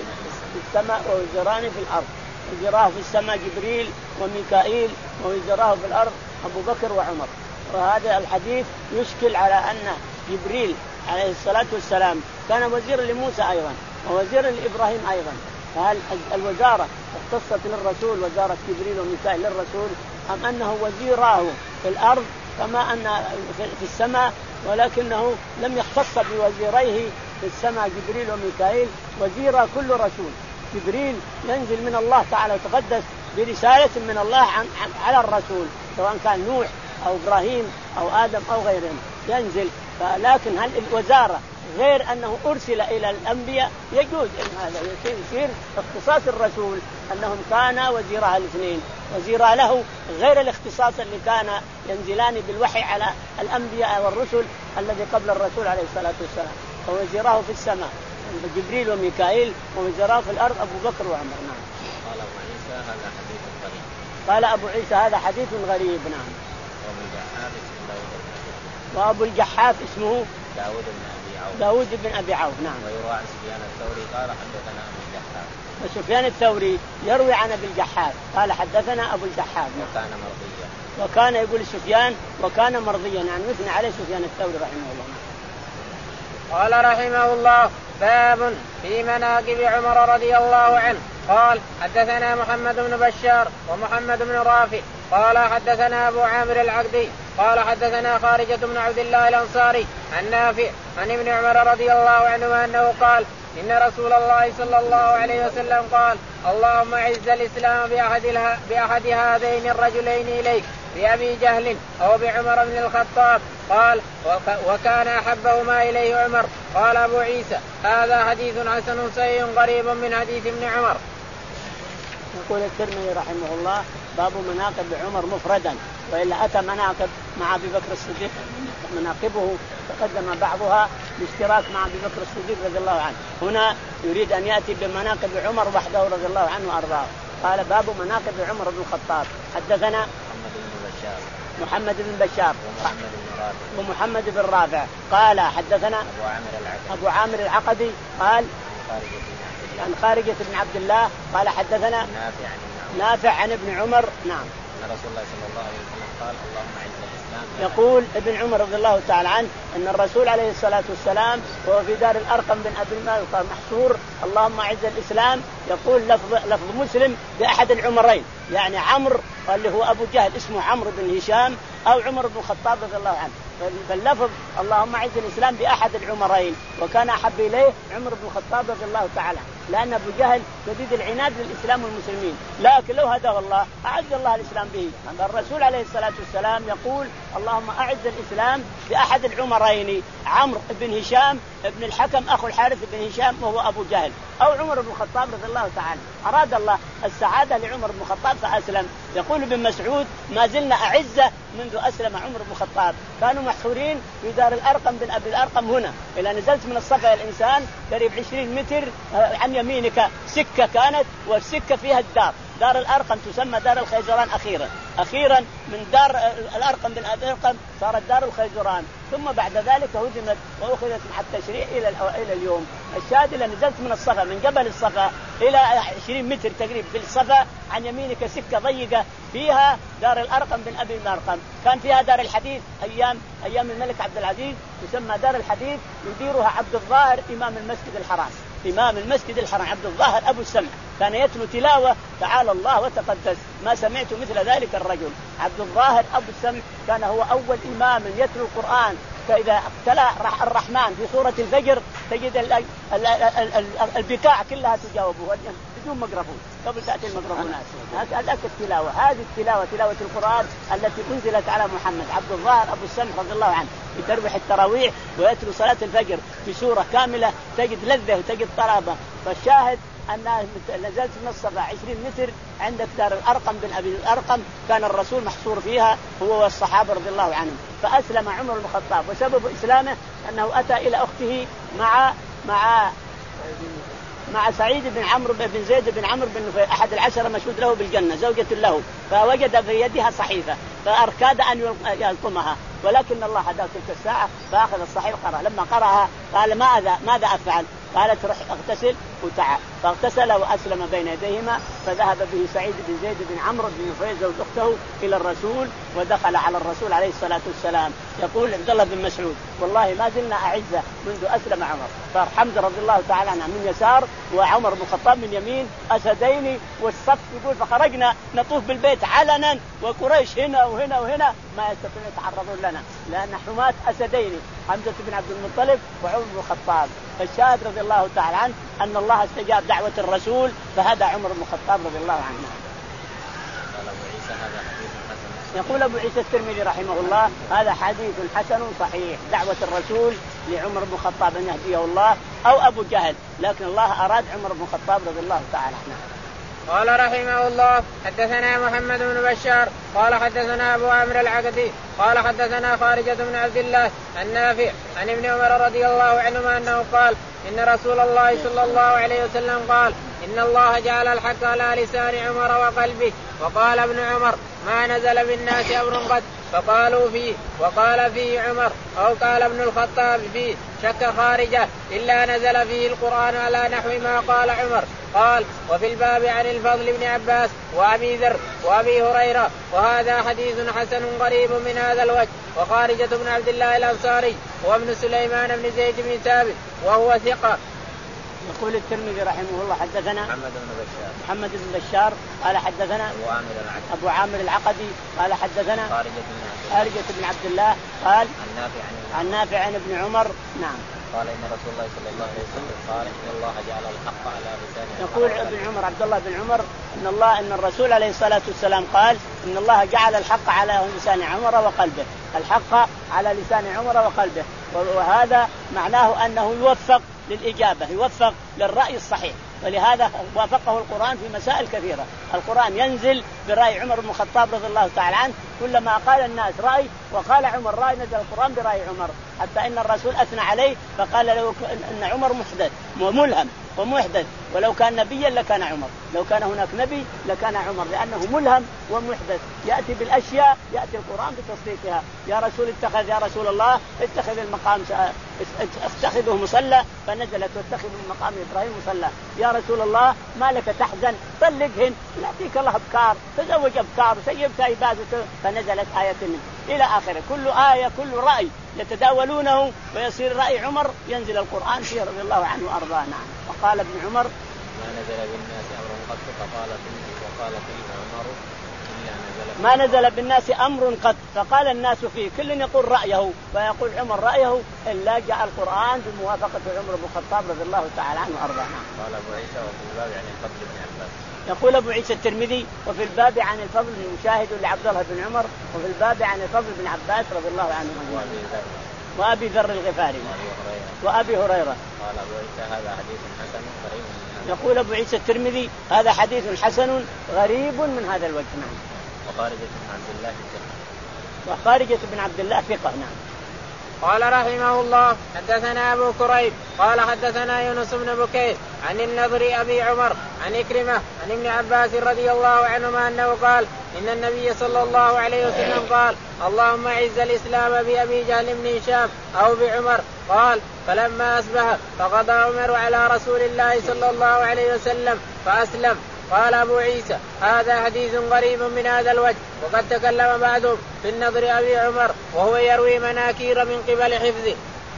في السماء ووزيران في الأرض. وزيراه في السماء جبريل وميكائيل ووزيراه في الأرض أبو بكر وعمر. وهذا الحديث يشكل على أن جبريل عليه الصلاة والسلام كان وزيرا لموسى أيضا ووزيرا لإبراهيم أيضا. فهل الوزارة اختصت للرسول وزارة جبريل وميكائيل للرسول أم أنه وزيراه في الأرض كما أن في السماء ولكنه لم يختص بوزيريه في السماء جبريل وميكائيل وزيرا كل رسول. جبريل ينزل من الله تعالى وتقدس برسالة من الله عن على الرسول سواء كان نوح أو إبراهيم أو آدم أو غيرهم ينزل. لكن هل الوزارة غير أنه أرسل إلى الأنبياء يجوز إن هذا يصير اختصاص الرسول أنهم كانا وزيرا الاثنين وزيرا له غير الاختصاص اللي كان ينزلان بالوحي على الأنبياء والرسل الذي قبل الرسول عليه الصلاة والسلام. ووزيراه في السماء جبريل وميكائيل ووزيراه في الأرض أبو بكر وعمر. نعم. قال أبو عيسى هذا حديث غريب. قال أبو عيسى هذا حديث غريب. نعم. وأبو الجحاف اسمه داود بن أبي عوف داود بن أبي عوف. نعم. ويروى عن سفيان الثوري قال حدثنا أبو الجحاف وسفيان الثوري يروي عن أبي الجحاف قال حدثنا أبو الجحاف. وكان مرضيا وكان يقول سفيان وكان مرضيا يعني مثنى عليه سفيان الثوري رحمه الله. قال رحمه الله باب في مناقب عمر رضي الله عنه. قال حدثنا محمد بن بشار ومحمد بن رافع قال حدثنا أبو عامر العقدي قال حدثنا خارجة بن عبد الله الأنصاري عن نافع عن ابن عمر رضي الله عنهما أنه قال إن رسول الله صلى الله عليه وسلم قال اللهم أعز الإسلام بأحد, بأحد هذين الرجلين إليك بأبي جهل أو بعمر بن الخطاب. قال وكان أحبهما إليه عمر. قال أبو عيسى هذا حديث حسن صحيح قريب من حديث ابن عمر. يقول الترمذي رحمه الله باب مناقب عمر مفردا وإلا أتى مناقب مع أبي بكر الصديق مناقبه تقدم بعضها باشتراك مع أبي بكر الصديق رضي الله عنه. هنا يريد أن يأتي بمناقب عمر وحده رضي الله عنه وأرضاه. قال باب مناقب عمر بن الخطاب. حدثنا محمد بن بشار محمد بن بشار ومحمد بن رافع ومحمد بن رافع قال حدثنا أبو عامر العقدي أبو عامر العقدي قال عن خارجة بن عبد الله قال حدثنا نافع عن, نافع عن ابن عمر. نعم. أن رسول الله صلى الله عليه وسلم قال اللهم أعز الإسلام. يقول ابن عمر رضي الله تعالى عنه أن الرسول عليه الصلاة والسلام وهو في دار الأرقم بن أبي المالك محصور اللهم أعز الإسلام يقول لفظ, لفظ مسلم بأحد العمرين يعني عمرو اللي هو أبو جهل اسمه عمرو بن هشام أو عمر بن الخطاب رضي الله عنه. فاللفظ اللهم أعز الإسلام بأحد العمرين وكان أحب إليه عمر بن الخطاب رضي الله تعالى لأن أبو جهل شديد العناد للإسلام والمسلمين لكن لو هداه الله أعز الله الإسلام به. الرسول عليه الصلاة والسلام يقول اللهم أعز الإسلام بأحد العمرين عمرو بن هشام ابن الحكم أخو الحارث بن هشام وهو أبو جهل أو عمر بن الخطاب رضي الله تعالى. أراد الله السعادة لعمر بن الخطاب فأسلم. يقول ابن مسعود ما زلنا أعزة منذ أسلم عمر بن الخطاب. كانوا محصورين في دار الأرقم بن أبي الأرقم هنا إلى نزلت من الصفا الإنسان قريب عشرين متر عن يمينك سكة كانت والسكة فيها الدار دار الأرقم تسمى دار الخيزران. أخيرا أخيرا من دار الأرقم بن أبي الأرقم صارت دار الخيزران ثم بعد ذلك هدمت وأخذت مع التشريع إلى إلى اليوم. الشاهد اللي نزلت من الصفا من جبل الصفا إلى عشرين متر تقريبا في الصفا، عن يمينك سكة ضيقة فيها دار الأرقم بن أبي الأرقم، كان فيها دار الحديث أيام أيام الملك عبد العزيز، تسمى دار الحديث، يديرها عبد الظاهر إمام المسجد الحرام. إمام المسجد الحرام عبد الظاهر أبو السمع كان يتلو تلاوة تعالى الله وتقدس، ما سمعت مثل ذلك الرجل. عبد الظاهر أبو السمع كان هو أول إمام يتلو القرآن، فإذا تلا الرحمن في سورة الفجر تجد البكاع كلها تجاوبه بدون ميكروفون قبل تأتي الميكروفونات. هذه التلاوة، هذه التلاوة تلاوة القرآن التي أنزلت على محمد. عبد الظاهر أبو السمع رضي الله عنه يتربح التراويح ويتلو صلاة الفجر في سورة كاملة، تجد لذة وتجد طرابة. فالشاهد أنها نزلت من الصفا عشرين متر عندك دار الأرقم بن أبي الأرقم، كان الرسول محصور فيها هو والصحابة رضي الله عنهم. فأسلم عمر بن الخطاب، وسبب إسلامه أنه أتى إلى أخته مع مع مع سعيد بن عمرو بن زيد بن عمرو بن نفيل أحد العشرة مشهود له بالجنة، زوجة له، فوجد في يدها صحيفة فأركاد أن يلطمها، ولكن الله هداه تلك الساعة فأخذ الصحيفة قرأ. لما قرأها قال ماذا ماذا أفعل؟ قالت رح اغتسل وتعال، فاغتسل وأسلم بين يديهما، فذهب به سعيد بن زيد بن عمرو بن نفيل زوج أخته إلى الرسول، ودخل على الرسول عليه الصلاة والسلام. يقول عبد الله بن مسعود والله ما زلنا أعزة منذ أسلم عمر. فحمزة رضي الله تعالى عنه من يسار وعمر بن الخطاب من يمين، أسدين والصف. يقول فخرجنا نطوف بالبيت علنا وقريش هنا وهنا وهنا ما يستطيعون يتعرضون لنا، لأن حماة أسدين حمزة بن عبد المطلب وعمر بن الخطاب. فالشاهد رضي الله تعالى عنه أن الله استجاب دعوة الرسول فهدى عمر بن الخطاب رضي الله عنه. يقول أبو عيسى الترمذي رحمه الله هذا حديث حسن صحيح، دعوة الرسول لعمر بن الخطاب أن يهديه الله أو أبو جهل، لكن الله أراد عمر بن الخطاب رضي الله تعالى عنه. قال رحمه الله حدثنا محمد بن بشار قال حدثنا أبو عمرو العقدي قال حدثنا خارجة بن عبد الله النافع عن ابن عمر رضي الله عنهما أنه قال إن رسول الله صلى الله عليه وسلم قال إن الله جعل الحق على لسان عمر وقلبه. وقال ابن عمر ما نزل بالناس أمر قد فقالوا فيه، وقال فيه عمر أو قال ابن الخطاب فيه شك خارجة إلا نزل فيه القرآن على نحو ما قال عمر. قال وفي الباب عن الفضل بن عباس وأبي ذر وأبي هريرة، وهذا حديث حسن غريب من هذا الوجه. وخارجة بن عبد الله الأنصاري وابن سليمان بن زيد بن ثابت وهو ثقة. يقول الترمذي رحمه الله حدثنا محمد بن بشار محمد بن بشار قال حدثنا أبو عامر العقدي أبو عامر العقدي قال حدثنا خارجة بن عبد الله قال النافع عن نافع عن ابن عمر نعم قال إن رسول الله صلى الله عليه وسلم قال إن الله جعل الحق على لسان يقول ابن عمر عبد الله بن عمر إن الله إن الرسول عليه الصلاة والسلام قال إن الله جعل الحق على لسان عمر وقلبه، الحق على لسان عمر وقلبه، وهذا معناه أنه يوفق للإجابة، يوفق للرأي الصحيح، ولهذا وافقه القرآن في مسائل كثيرة. القرآن ينزل برأي عمر بن الخطاب رضي الله تعالى عنه، كلما قال الناس رأي وقال عمر رأي نزل القرآن برأي عمر، حتى إن الرسول أثنى عليه فقال له إن عمر محدث وملهم ومحدث، ولو كان نبيا لكان عمر، لو كان هناك نبي لكان عمر، لأنه ملهم ومحدث يأتي بالأشياء، يأتي القرآن بتصديقها. يا رسول اتخذ يا رسول الله اتخذ المقام اتخذه مصلى، فنزلت واتخذ المقام إبراهيم مصلى. يا رسول الله ما لك تحزن طلقهن يأتيك الله أبكار، تزوج أبكار وسيبت عباد، فنزلت آية منه إلى آخره. كل آية كل رأي يتداولونه ويصير رأي عمر ينزل القرآن فيه رضي الله عنه وأرضاه. نعم. وقال ابن عمر ما نزل بالناس أمر قط فقال فيه وقال فيه عمر إلا نزل ما نزل بالناس أمر قط فقال الناس فيه، كل يقول رأيه، فيقول عمر رأيه إلا جاء القرآن بموافقة عمر بن الخطاب رضي الله تعالى عنه وأرضاه. قال أبو عيسى وفي الباب عن الفضل بن عباس. يقول أبو عيسى الترمذي وفي الباب عن الفضل المشاهد لعبد الله بن عمر، وفي الباب عن الفضل بن عباس رضي الله عنه وأبي ذر الغفاري وأبي هريرة. قال أبو عيسى هذا حديث حسن غريب. يقول أبو عيسى الترمذي هذا حديث حسن غريب من هذا الوجه. نعم. وخارجة بن عبد الله ثقة. وخارجة بن عبد الله ثقة. نعم. قال رحمه الله حدثنا أبو كريب قال حدثنا يونس بن بكير عن النضر أبي عمر عن إكرمة عن ابن عباس رضي الله عنهما أنه قال إن النبي صلى الله عليه وسلم قال اللهم أعز الإسلام بأبي جهل بن هشام أو بعمر. قال فلما أصبح فقضى عمر على رسول الله صلى الله عليه وسلم فأسلم. قال أبو عيسى هذا حديث غريب من هذا الوجه وقد تكلم بعضهم في النضر أبي عمر وهو يروي مناكير من قبل حفظه.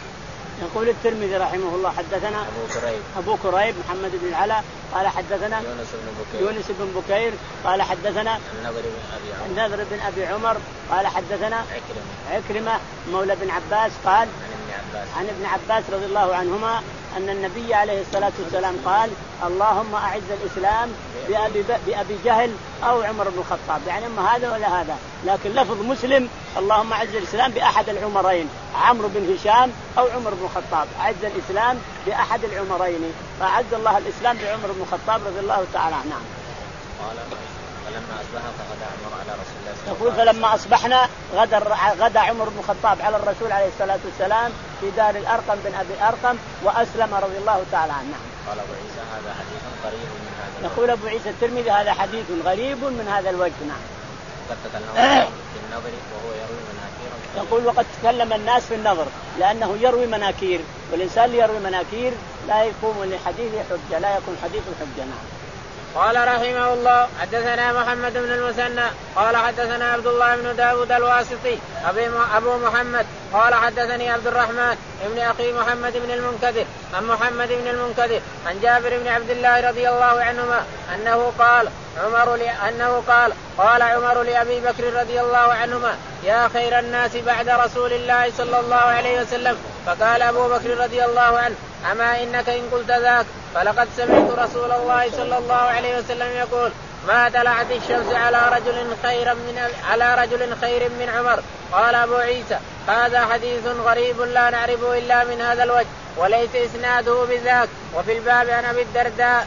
يقول الترمذي رحمه الله حدثنا أبو كريب أبو كريب محمد بن العلاء قال حدثنا يونس بن بكير يونس بن بكير قال حدثنا النضر بن أبي عمر النضر بن أبي عمر قال حدثنا عكرمة عكرمة مولى بن عباس قال عن ابن عباس عن ابن عباس رضي الله عنهما أن النبي عليه الصلاة والسلام قال اللهم أعز الإسلام بأبي, بأبي جهل أو عمر بن الخطاب، يعني أما هذا ولا هذا، لكن لفظ مسلم اللهم أعز الإسلام بأحد العمرين عمرو بن هشام أو عمر بن الخطاب، أعز الإسلام بأحد العمرين، فأعز الله الإسلام بعمر بن الخطاب رضي الله تعالى عنه. قال فلما أصبح فغدا عمر على رسول الله صلى الله عليه وسلم. يقول فلما أصبحنا غدا غدا عمر بن الخطاب على الرسول عليه الصلاة والسلام في دار الأرقم بن أبي الأرقم وأسلم رضي الله تعالى عنه. قال أبو عيسى هذا حديث قريب من هذا. يقول أبو عيسى الترمذي هذا حديث غريب من هذا الوجه. نعم. قد تكلم في النظر وهو يروي مناكير. يقول وقد تكلم الناس في النظر لأنه يروي مناكير، والإنسان اللي يروي مناكير لا يقوم لحديث حجة، لا يكون حديث حجة. نعم. قال رحمه الله حدثنا محمد بن المثنى قال حدثنا عبد الله بن داود الواسطي أبو محمد قال حدثني عبد الرحمن ابن أخي محمد بن المنكدر عن محمد بن المنكدر عن جابر بن عبد الله رضي الله عنهما أنه قال عمر لي أنه قال قال عمر لأبي بكر رضي الله عنهما يا خير الناس بعد رسول الله صلى الله عليه وسلم. فقال أبو بكر رضي الله عنه أما إنك إن قلت ذاك فلقد سمعت رسول الله صلى الله عليه وسلم يقول ما طلعت الشمس على رجل خير من على رجل خير من عمر. قال أبو عيسى هذا حديث غريب لا نعرفه إلا من هذا الوجه وليس إسناده بذاك. وفي الباب عن أبي الدرداء.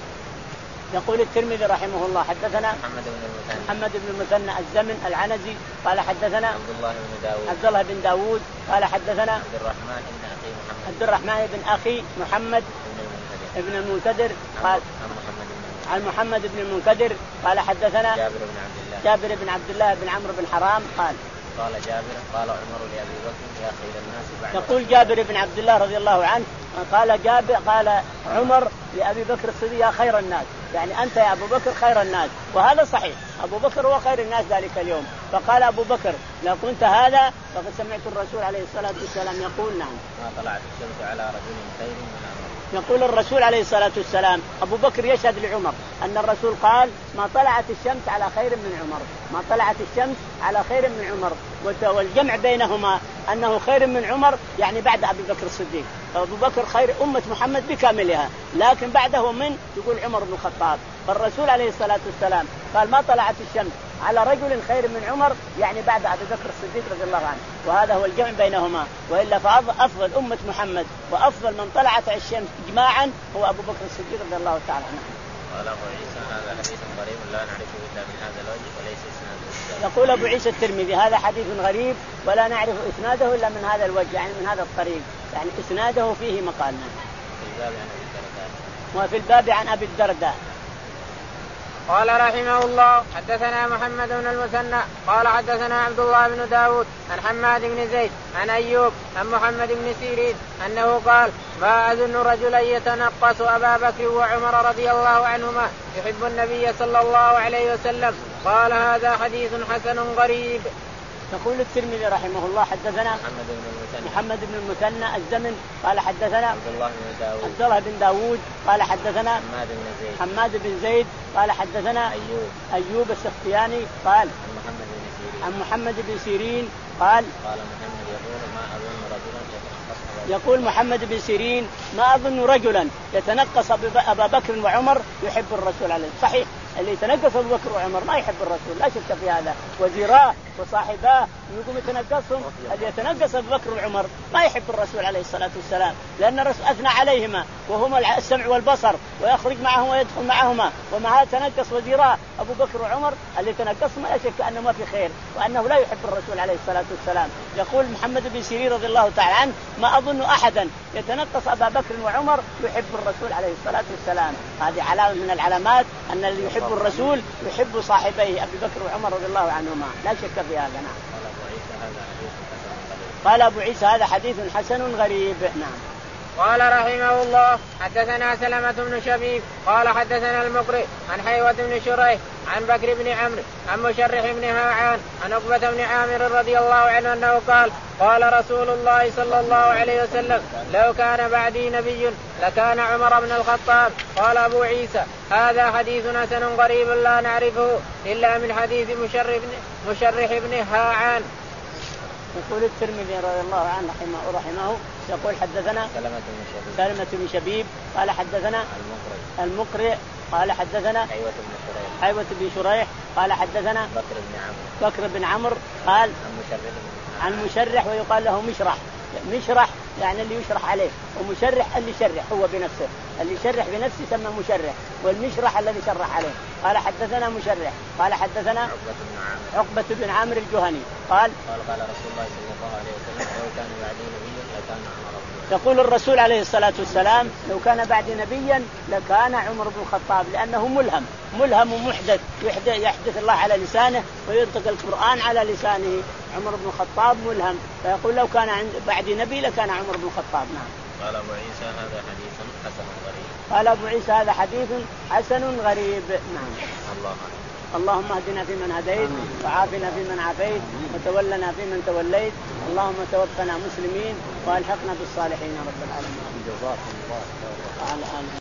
يقول الترمذي رحمه الله حدثنا محمد بن المثنى محمد بن المثنى الزمن العنزي قال حدثنا عبد الله بن داود عبد الله بن داود قال حدثنا عبد الرحمن بن أخي محمد عبد الرحمن بن أخي محمد بن ابن المنكدر قال عن محمد بن المنكدر قال حدثنا جابر بن عبد الله جابر بن عبد الله بن عمرو بن حرام قال قال جابر قال عمر لأبي بكر يا خير الناس بعد. يقول جابر بن عبد الله رضي الله عنه قال جابر قال عمر لأبي بكر الصديق يا خير الناس، يعني أنت يا أبو بكر خير الناس، وهذا صحيح، أبو بكر هو خير الناس ذلك اليوم. فقال أبو بكر لو كنت هذا فقد سمعت الرسول عليه الصلاة والسلام يقول نعم ما طلعت الشمس على رجل خير من عمر. يقول الرسول عليه الصلاة والسلام أبو بكر يشهد لعمر أن الرسول قال ما طلعت الشمس على خير من عمر، ما طلعت الشمس على خير من عمر، والجمع بينهما أنه خير من عمر يعني بعد أبي بكر الصديق. أبو بكر خير أمة محمد بكاملها، لكن بعده من يقول عمر بن الخطاب. فالرسول عليه الصلاة والسلام قال ما طلعت الشمس على رجل خير من عمر يعني بعد أبي بكر الصديق رضي الله عنه، وهذا هو الجمع بينهما. وإلا فأفضل أمة محمد وأفضل من طلعت الشمس إجماعا هو أبو بكر الصديق رضي الله تعالى عنه. قال أبو عيسى هذا حديث غريب لا نعرفه إلا من هذا الوجه وليس إسناده. يقول أبو عيسى الترمذي هذا حديث غريب ولا نعرف إسناده إلا من هذا الوجه، يعني من هذا الطريق، يعني إسناده فيه مقالنا. وفي الباب عن أبي الدرداء. قال رحمه الله حدثنا محمد بن المثنى قال حدثنا عبد الله بن داود عن حماد بن زيد عن أيوب عن محمد بن سيرين أنه قال ما أظن رجلا يتنقص أبا بكر وعمر رضي الله عنهما يحب النبي صلى الله عليه وسلم. قال هذا حديث حسن غريب. يقول الترمذي رحمه الله حدثنا محمد بن المثنى محمد بن المثنى الزمن قال حدثنا عبد الله بن داود عبد الله بن داود قال حدثنا حماد بن زيد حماد بن زيد قال حدثنا أيوب أيوب السختياني قال عن محمد بن سيرين عن محمد بن سيرين قال قال محمد يقول ما أظن رجلا يتنقص يقول محمد بن سيرين ما أظن رجلا يتنقص أبا بكر وعمر يحب الرسول عليه. صحيح اللي يتنقص أبو بكر وعمر ما يحب الرسول لا شك في هذا، وزيراه وصاحباه يقوم يتنقصهم. اللي يتنقص أبو بكر وعمر ما يحب الرسول عليه الصلاة والسلام، لأن الرسول أثنى عليهما وهما السمع والبصر ويخرج معهم ويدخل معهما، ومع تنقص وزراء أبو بكر وعمر اللي تنقصهم لا شك أنه ما في خير وأنه لا يحب الرسول عليه الصلاة والسلام. يقول محمد بن سيرين رضي الله تعالى عنه ما أظن أحدا يتنقص أبا بكر وعمر يحب الرسول عليه الصلاة والسلام. هذه علامة من العلامات أن اللي يحب الرسول يحب صاحبيه أبي بكر وعمر رضي الله عنهما، لا شك في هذا. نعم. قال أبو عيسى هذا حديث حسن غريب. نعم. قال رحمه الله حدثنا سلمة بن شبيب قال حدثنا المقرئ عن حيوة بن شريح عن بكر بن عمرو عن مشرح بن هاعان عن عقبة بن عامر رضي الله عنه أنه قال قال رسول الله صلى الله عليه وسلم لو كان بعدي نبي لكان عمر بن الخطاب. قال أبو عيسى هذا حديث حسن غريب لا نعرفه إلا من حديث مشرح بن, مشرح بن هاعان. يقول الترمذي رضي الله عنه رحمه, رحمه يقول حدثنا سلمة بن شبيب قال حدثنا المقرئ, المقرئ قال حدثنا حيوة بن شريح حيوة بن شريح قال حدثنا بكر بن عمرو بكر بن عمرو قال عن مشرح عن مشرح ويقال له مشرح. مشرح يعني اللي يشرح عليه، ومشرح اللي يشرح هو بنفسه، اللي يشرح بنفسه يسمى مشرح، والمشرح الذي شرح عليه. قال حدثنا مشرح قال حدثنا عقبة بن عامر الجهني قال قال قال رسول الله صلى الله عليه وسلم لو كان بعدي نبي لكان عمر. يقول الرسول عليه الصلاة والسلام لو كان بعد نبيا لكان عمر بن الخطاب، لأنه ملهم ملهم ومحدث يحدث الله على لسانه وينطق القرآن على لسانه. عمر بن الخطاب ملهم، فيقول لو كان عند بعد نبي لكان عمر بن الخطاب. نعم. قال أبو عيسى هذا حديث حسن غريب. قال أبو عيسى هذا حديث حسن غريب. نعم. الله اللهم اهدنا فيمن هديت وعافنا فيمن عافيت وتولنا فيمن توليت، اللهم توفنا مسلمين والحقنا بالصالحين رب العالمين.